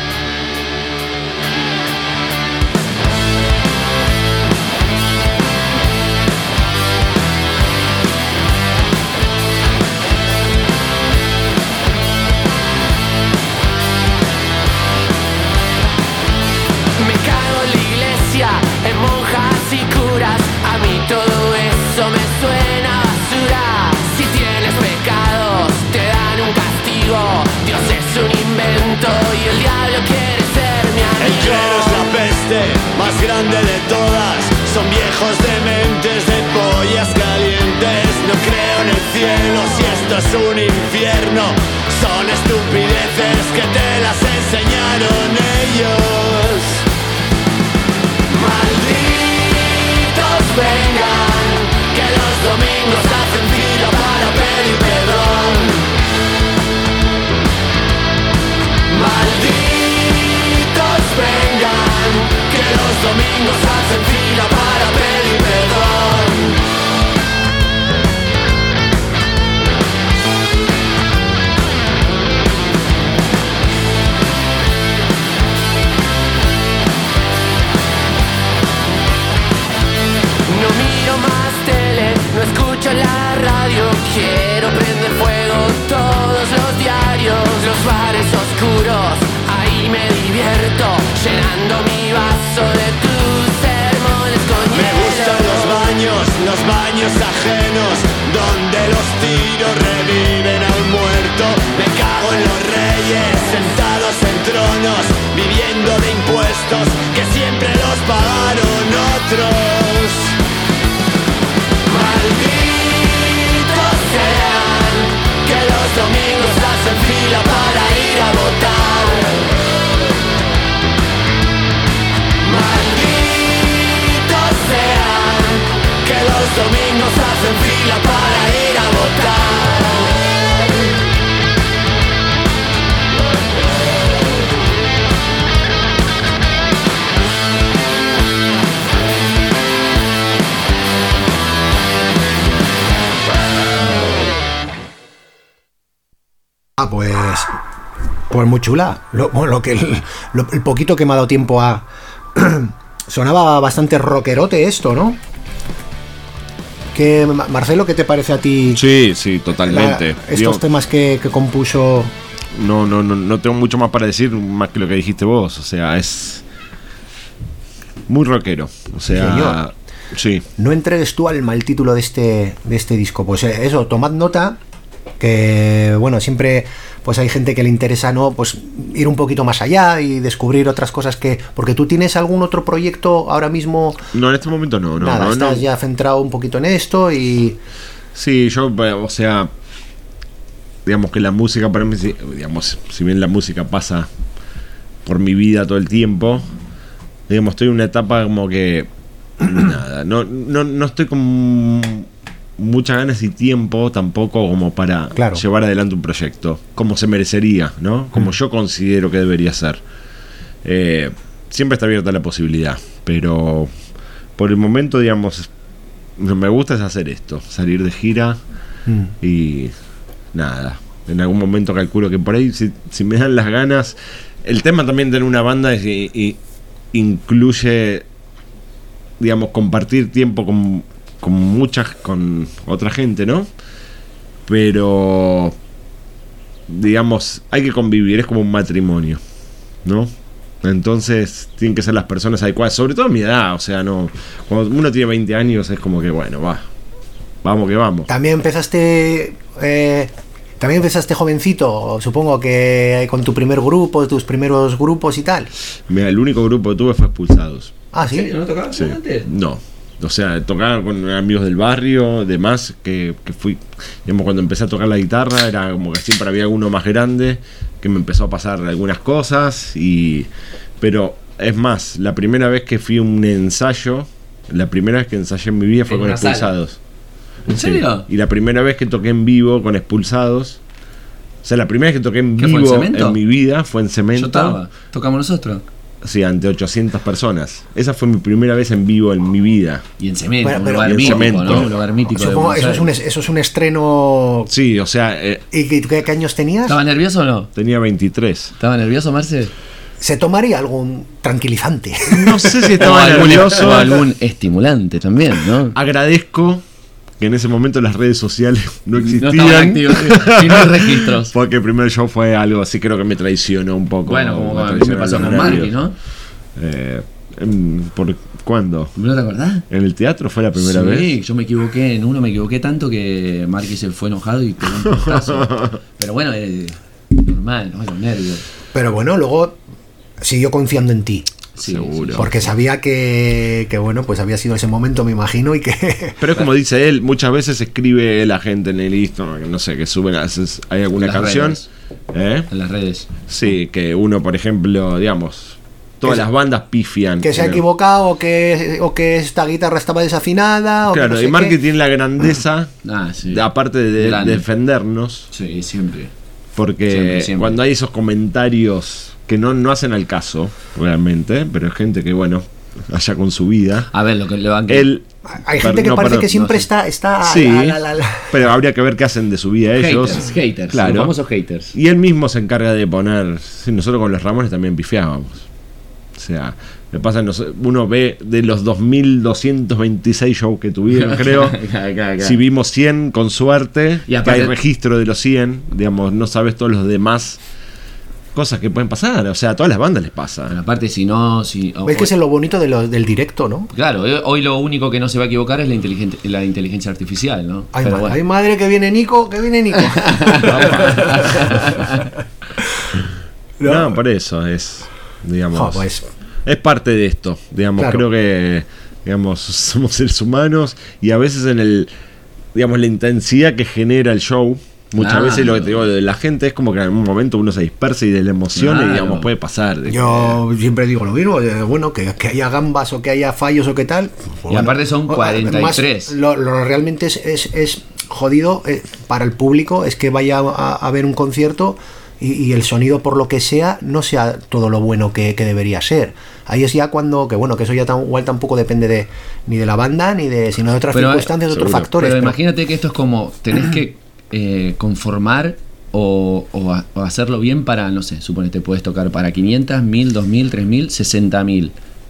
Me cago en la iglesia, en monjas y curas. A mí todo eso me suena a basura. Si tienes pecados, te dan un castigo. Dios es un invento y el diablo quiere ser mi El amigo. clero es la peste más grande de todas. Son viejos dementes de pollas calientes. No creo en el cielo si esto es un infierno. Son estupideces que te las enseñaron ellos. Malditos vengan, que los domingos hacen fila para pedir perdón. Malditos vengan, que los domingos hacen fila para pedir perdón. No miro más tele, no escucho la radio. Quiero prender fuego todos los diarios. Los bares oscuros, ahí me divierto, llenando mi vaso de tus sermones con Me hielo. gustan los baños ajenos, donde los tiros reviven a un muerto. Me cago en los reyes, sentados en tronos, viviendo de impuestos que siempre los pagaron otros. Malditos sean, que los domingos hacen fila para ir a votar. Malditos sean, que los domingos hacen fila para ir a votar. Pues muy chula. El poquito que me ha dado tiempo a. Sonaba bastante rockerote esto, ¿no? Marcelo, ¿qué te parece a ti? Sí, totalmente. Estos temas que compuso. No tengo mucho más para decir, más que lo que dijiste vos. O sea, es muy rockero. O sea, sí. No entregues tú al mal título de este disco. Pues eso, tomad nota. Que bueno, siempre pues hay gente que le interesa, ¿no? Pues ir un poquito más allá y descubrir otras cosas que. Porque tú tienes algún otro proyecto ahora mismo. No, en este momento no. Nada, estás ya centrado un poquito en esto y. Sí, yo, o sea, digamos que la música para mí, digamos, si bien la música pasa por mi vida todo el tiempo, digamos, estoy en una etapa como que nada, no estoy con muchas ganas y tiempo tampoco como para llevar adelante un proyecto como se merecería, ¿no? Como yo considero que debería ser. Siempre está abierta la posibilidad, pero por el momento, digamos, lo que me gusta es hacer esto, salir de gira y nada, en algún momento calculo que por ahí si me dan las ganas. El tema también de tener una banda incluye, digamos, compartir tiempo con otra gente, ¿no? Pero digamos, hay que convivir, es como un matrimonio, ¿no? Entonces tienen que ser las personas adecuadas, sobre todo a mi edad, o sea, no, cuando uno tiene 20 años es como que bueno, vamos que vamos. También empezaste También empezaste jovencito, supongo que con tu primer grupo, tus primeros grupos y tal. Mira, el único grupo que tuve fue Expulsados. Ah, sí. ¿No tocabas Sí. antes? No. O sea, tocaba con amigos del barrio, demás, que fui, digamos, cuando empecé a tocar la guitarra, era como que siempre había uno más grande que me empezó a pasar algunas cosas, pero es más, la primera vez que fui a un ensayo, la primera vez que ensayé en mi vida fue ¿En con una sala? Expulsados. ¿En Sí. serio? Y la primera vez que toqué en vivo con Expulsados, o sea, la primera vez que toqué en ¿Qué fue, en vivo Cemento? en mi vida fue en Cemento. Yo estaba. ¿Tocamos nosotros? Sí, ante 800 personas. Esa fue mi primera vez en vivo en mi vida. Y en Cemento, Pero- un pero- lugar en mítico, Cemento. ¿no? Un lugar mítico. de Supongo Buenos eso Aires. eso es un estreno. Sí, o sea, ¿Y qué años tenías? ¿Estaba nervioso o no? tenía 23. ¿Estaba nervioso, Marce? ¿Se tomaría algún tranquilizante? No sé si O estaba algún, nervioso. o algún estimulante también, ¿no? Agradezco que en ese momento las redes sociales no No estaban existían. activos, y no hay registros. Porque el primer show fue algo así, creo que me traicionó un poco. Bueno, como a mí me traicionó pasó el con horario. Marky, ¿no? ¿Por cuándo? ¿No te acordás? ¿En el teatro fue la primera vez? Sí, yo me equivoqué en uno, me equivoqué tanto que Marky se fue enojado y pegó un portazo. Pero bueno, normal, ¿no? Los nervios. Pero bueno, luego siguió confiando en ti. Sí, Seguro. Porque sabía que bueno, pues había sido ese momento, me imagino, y que. Pero es como dice él, muchas veces escribe la gente en el Instagram, no sé, que suben, hay alguna Las canción. redes. ¿Eh? En las redes. Sí, que uno, por ejemplo, digamos, todas Que- las bandas pifian. Que se ha Pero- equivocado o que esta guitarra estaba desafinada. O que Claro, no y sé Marky qué. tiene la grandeza, Sí. aparte de Grande. defendernos, Sí, siempre. porque Siempre. cuando hay esos comentarios que no hacen al caso, realmente, pero es gente que, bueno, allá con su vida. A ver, lo que le van Él, Hay gente que no, parece perdón, que siempre no sé. está. sí, la- pero habría que ver qué hacen de su vida ellos. haters, Claro. los famosos haters. Y él mismo se encarga de poner. Sí, nosotros con los Ramones también pifiábamos. O sea, me pasa, uno ve de los 2226 shows que tuvieron, creo. Si vimos 100, con suerte, Y aparte- que hay registro de los 100, digamos, no sabes todos los demás cosas que pueden pasar. O sea, a todas las bandas les Pero pasa. aparte, si no. Es que es lo bonito del directo, ¿no? Claro, hoy lo único que no se va a equivocar es la inteligencia artificial, ¿no? Ay, Pero madre, bueno. ay, madre, que viene Nico, que viene Nico. No, por eso es, digamos, Jo, pues, es parte de esto. Digamos, Claro. creo que, digamos, somos seres humanos y a veces digamos, la intensidad que genera el show. Muchas Claro. veces lo que te digo de la gente es como que en un momento uno se dispersa y de la emoción Claro. y digamos puede pasar. de que- yo siempre digo lo mismo, bueno, que haya gambas o que haya fallos o qué tal. pues Y aparte son bueno, 43. además, lo realmente es jodido para el público, es que vaya a ver un concierto y el sonido, por lo que sea, no sea todo lo bueno que debería ser. Ahí es ya cuando, que bueno, que eso ya igual tampoco depende ni de la banda, sino de otras Pero, circunstancias, de otros seguro. factores. Pero pero- imagínate que esto es como tenés que conformar o hacerlo bien para, no sé, suponete puedes tocar para 500, 1000, 2000, 3000, 60.000.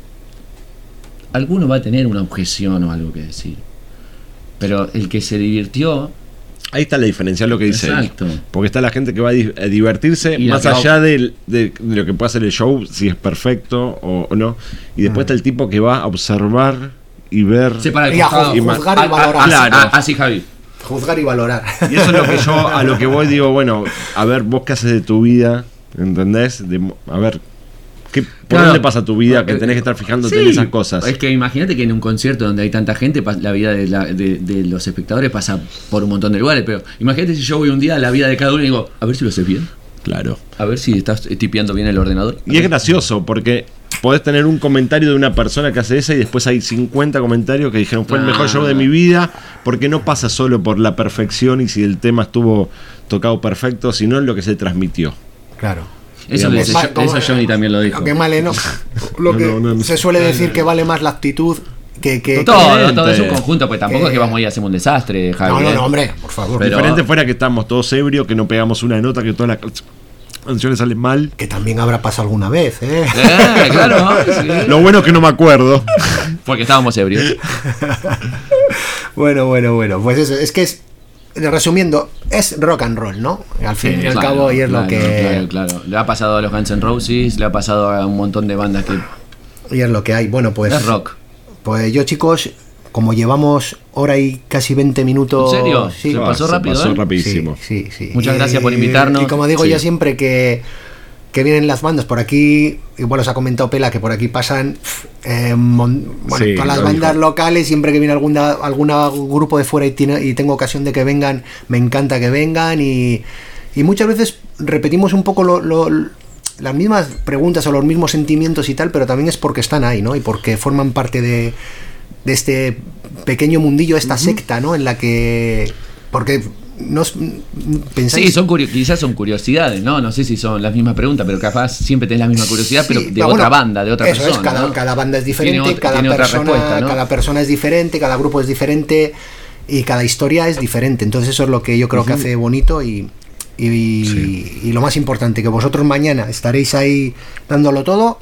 Alguno va a tener una objeción o algo que decir. Pero el que se divirtió, Ahí está la diferencia, lo que dice él. Exacto. Porque está la gente que va a divertirse Y la más que va- allá de lo que puede hacer el show, si es perfecto o no. Y después está el tipo que va a observar y ver. se para el Y a costado. juzgar y valorar. Claro. Así, Javi. Juzgar y valorar. Y eso es lo que yo, a lo que voy, digo, bueno, a ver, vos qué haces de tu vida, ¿entendés? A ver, ¿por Claro. dónde pasa tu vida? Que tenés que estar fijándote en Sí, esas cosas. Es que imagínate que en un concierto donde hay tanta gente, la vida de los espectadores pasa por un montón de lugares. Pero imagínate si yo voy un día a la vida de cada uno y digo, a ver si lo sé bien. Claro. A ver si estás tipeando bien el ordenador. Y es gracioso, porque podés tener un comentario de una persona que hace eso y después hay 50 comentarios que dijeron fue el mejor show de mi vida, porque no pasa solo por la perfección y si el tema estuvo tocado perfecto, sino en lo que se transmitió. Claro. Eso, digamos. eso Johnny también lo dijo. Lo que vale, ¿no? Lo que No. se suele decir que vale más la actitud que Todo es un conjunto, pues tampoco que- es que vamos a ir a hacer un desastre, Javi. No, ¿eh? no, hombre, por favor. Pero- Diferente fuera que estamos todos ebrios, que no pegamos una nota, que todas las canciones salen mal. Que también habrá pasado alguna vez, ¿eh? Claro, sí. Lo bueno es que no me acuerdo. Porque estábamos ebrios. Bueno. Pues eso, es que resumiendo, es rock and roll, ¿no? Al fin y al Claro, cabo, y es claro, lo que. Claro. Le ha pasado a los Guns N' Roses, le ha pasado a un montón de bandas que Y es lo que hay. Bueno, pues. es rock. Pues yo, chicos, como llevamos hora y casi 20 minutos... ¿En serio? Sí, Se pasó rápido, Pasó ¿eh? rapidísimo. Sí, sí. Muchas gracias por invitarnos. Y como digo Sí. yo siempre que vienen las bandas por aquí, igual os ha comentado Pela que por aquí pasan Sí, todas las lo bandas dijo. locales, siempre que viene alguna grupo de fuera y tengo ocasión de que vengan, me encanta que vengan y muchas veces repetimos un poco las mismas preguntas o los mismos sentimientos y tal, pero también es porque están ahí, ¿no? Y porque forman parte de este pequeño mundillo, esta secta, ¿no? En la que... Porque nos pensáis... Sí, quizás son curiosidades, ¿no? No sé si son las mismas preguntas, pero capaz siempre tenés la misma curiosidad, pero Sí, de pero otra bueno, banda, de otra eso persona. es, ¿no? cada banda es diferente, Tiene otra respuesta, ¿no? cada persona es diferente, cada grupo es diferente y cada historia es diferente. Entonces eso es lo que yo creo que hace bonito y lo más importante, que vosotros mañana estaréis ahí dándolo todo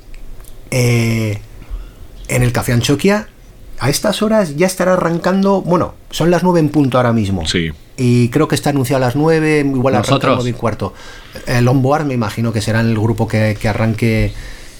en el Café Anchoquia. A estas horas ya estará arrancando, bueno, son las 9 en punto ahora mismo. Sí. Y creo que está anunciado a las 9, igual arranca a ¿Nosotros? las 9:15. El Onboard me imagino que será el grupo que arranque.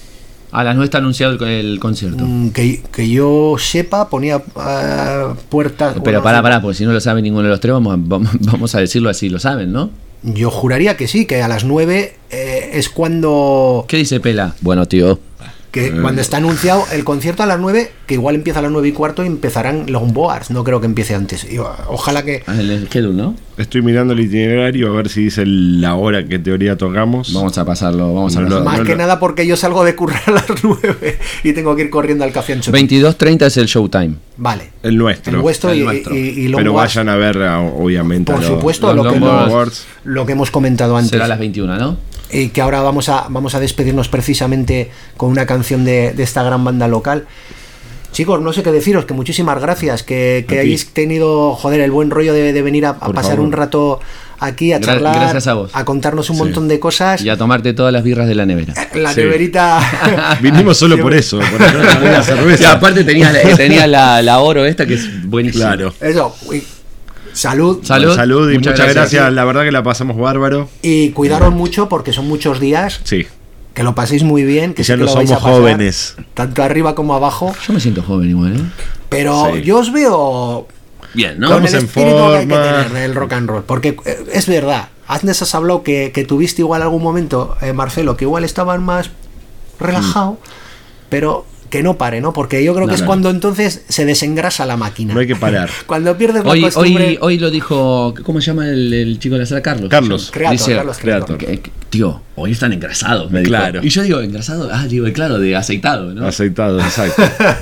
A las 9 está anunciado el concierto. Que yo sepa, ponía puertas. Pero bueno, pará, porque si no lo sabe ninguno de los tres, vamos a decirlo así, lo saben, ¿no? Yo juraría que sí, que a las 9 es cuando. ¿Qué dice Pela? Bueno, tío. Cuando está anunciado el concierto a las 9, que igual empieza a las 9:15 y empezarán los Onboards. No creo que empiece antes. Y ojalá que. El schedule, ¿no? Estoy mirando el itinerario a ver si dice la hora que en teoría tocamos. Vamos a pasarlo, No, Más que nada porque yo salgo de currar a las 9 y tengo que ir corriendo al Café Anchoquia. 22:30 es el showtime. Vale. El nuestro. El vuestro El y nuestro. y Pero Onboards, vayan a ver, obviamente. por los- supuesto, los lo que Onboards. Onboards. lo que hemos comentado antes. Será a las 21, ¿no? Y que ahora vamos a despedirnos precisamente con una canción de esta gran banda local. Chicos, no sé qué deciros, que muchísimas gracias, que ti. hayáis tenido, joder, el buen rollo de venir a Por pasar favor. un rato aquí, a charlar, gracias a vos. contarnos un Sí. montón de cosas. Y a tomarte todas las birras de la nevera. La Sí. neverita... Vinimos solo por eso, por una buena Y cerveza. aparte tenía la oro esta que es buenísima. Claro. Eso, uy, salud. Salud. Salud y muchas gracias. Sí. La verdad que la pasamos bárbaro. Y cuidaros mucho porque son muchos días, Sí. que lo paséis muy bien, que Que ya sé que no lo vais somos a pasar, jóvenes. tanto arriba como abajo, Yo me siento joven igual, ¿eh? pero Sí. yo os veo Bien, ¿no? con Estamos el en espíritu que hay que forma. tener del rock and roll, porque es verdad, antes has hablado que tuviste igual algún momento, Marcelo, que igual estaban más relajado, pero que no pare, ¿no? Porque yo creo que es no. cuando entonces se desengrasa la máquina. No hay que parar. Cuando pierdes la costumbre... Hoy lo dijo, ¿cómo se llama el chico de la sala? Carlos. Carlos. Creator, Dice, Carlos Creator. Tío, hoy están engrasados, me dijo. Claro. Y yo digo, ¿engrasado? Digo, claro, de aceitado, ¿no? Aceitado, exacto.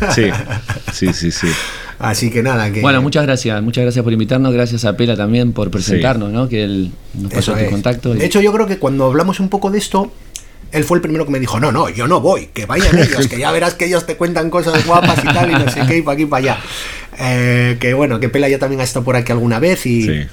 Sí. Sí. Así que nada, que... Bueno, muchas gracias por invitarnos, gracias a Pela también por presentarnos, ¿no? Que él nos pasó Eso este es. contacto. De hecho, yo creo que cuando hablamos un poco de esto, él fue el primero que me dijo, no, yo no voy, que vayan ellos, que ya verás que ellos te cuentan cosas guapas y tal, y no sé qué, y para aquí y para allá. Que bueno, que Pela ya también ha estado por aquí alguna vez y, Sí.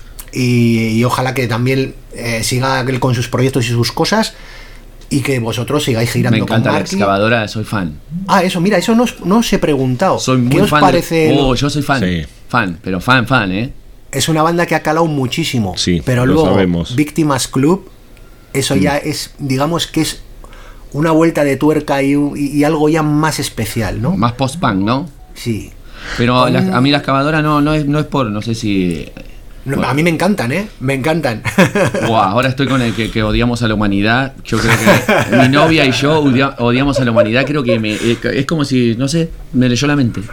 y ojalá que también siga él con sus proyectos y sus cosas y que vosotros sigáis girando me encanta con la Marky. excavadora, soy fan. Ah, eso, mira, eso no os he preguntado. Soy muy ¿Qué os fan. parece? Yo soy fan. Sí. Fan, pero fan, ¿eh? Es una banda que ha calado muchísimo, Sí, pero lo luego sabemos. Víctimas Club, eso ya es, digamos que es una vuelta de tuerca y algo ya más especial, ¿no? Más post-punk, ¿no? Sí. Pero a mí la excavadora no es por, no sé si... No, Bueno. a mí me encantan, ¿eh? Me encantan. Wow, ahora estoy con el que odiamos a la humanidad. Yo creo que mi novia y yo odiamos a la humanidad. Creo que es como si, no sé, me leyó la mente.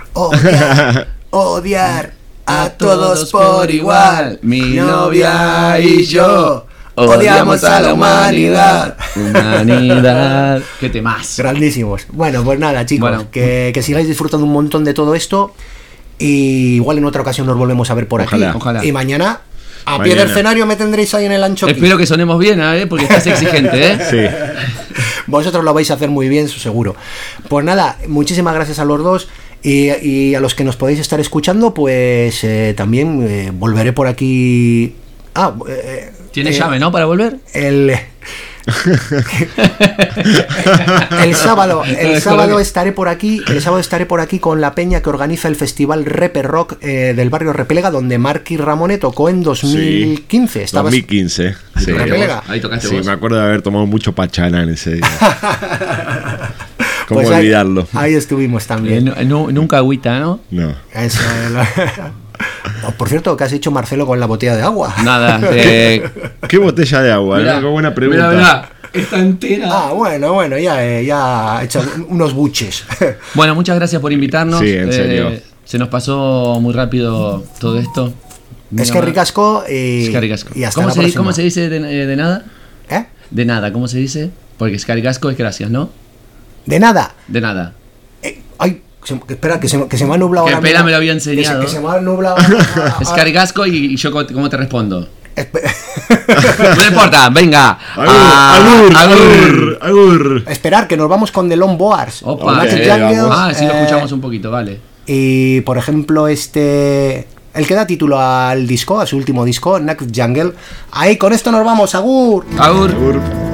Odiar a todos por igual. Mi novia y yo odiamos a la humanidad. Humanidad. Qué temas. Grandísimos. Bueno, pues nada, chicos, Bueno. que sigáis disfrutando un montón de todo esto. Y igual en otra ocasión nos volvemos a ver por Ojalá. aquí. Ojalá. Y mañana, a pie del Mañana. escenario, me tendréis ahí en el ancho. Espero que sonemos bien, porque estás exigente, ¿eh? Sí. Vosotros lo vais a hacer muy bien, seguro. Pues nada, muchísimas gracias a los dos. Y a los que nos podéis estar escuchando, pues también volveré por aquí. ¿Tienes llave, no? Para volver. El sábado estaré por aquí. El sábado estaré por aquí con la peña que organiza el festival Reper Rock del barrio Repelega, donde Marky Ramone tocó en 2015. Estabas- 2015. Sí. Repelega. Ahí tocaste Sí, vos. me acuerdo de haber tomado mucho pachalán ese día. ¿Cómo Pues olvidarlo? Ahí estuvimos también. Nunca agüita, ¿no? No. Eso es Oh, por cierto, ¿qué has hecho, Marcelo, con la botella de agua? Nada. ¿Qué botella de agua? Mirá, Qué buena pregunta. mirá, está entera. Ah, bueno, ya ha hecho unos buches. Bueno, muchas gracias por invitarnos. Sí, en serio. Se nos pasó muy rápido todo esto. Es que ricasco y Escaricasco. y hasta ¿Cómo, la se, próxima. ¿Cómo se dice de nada? ¿Eh? De nada, ¿cómo se dice? Porque escaricasco es gracias, ¿no? De nada. De nada. Ay, espera, que se me ha nublado. Que ahora Pela mismo. me lo había enseñado. Que se me ha nublado. Escaricasco y yo ¿cómo te respondo? No importa, venga. Agur. Esperar, que nos vamos con The Lone Boars. Opa, Naked Jungles, ah, sí, lo escuchamos un poquito, vale. Y por ejemplo, el que da título al disco, a su último disco, Naked Jungle. Ahí, con esto nos vamos, agur. Agur. Agur.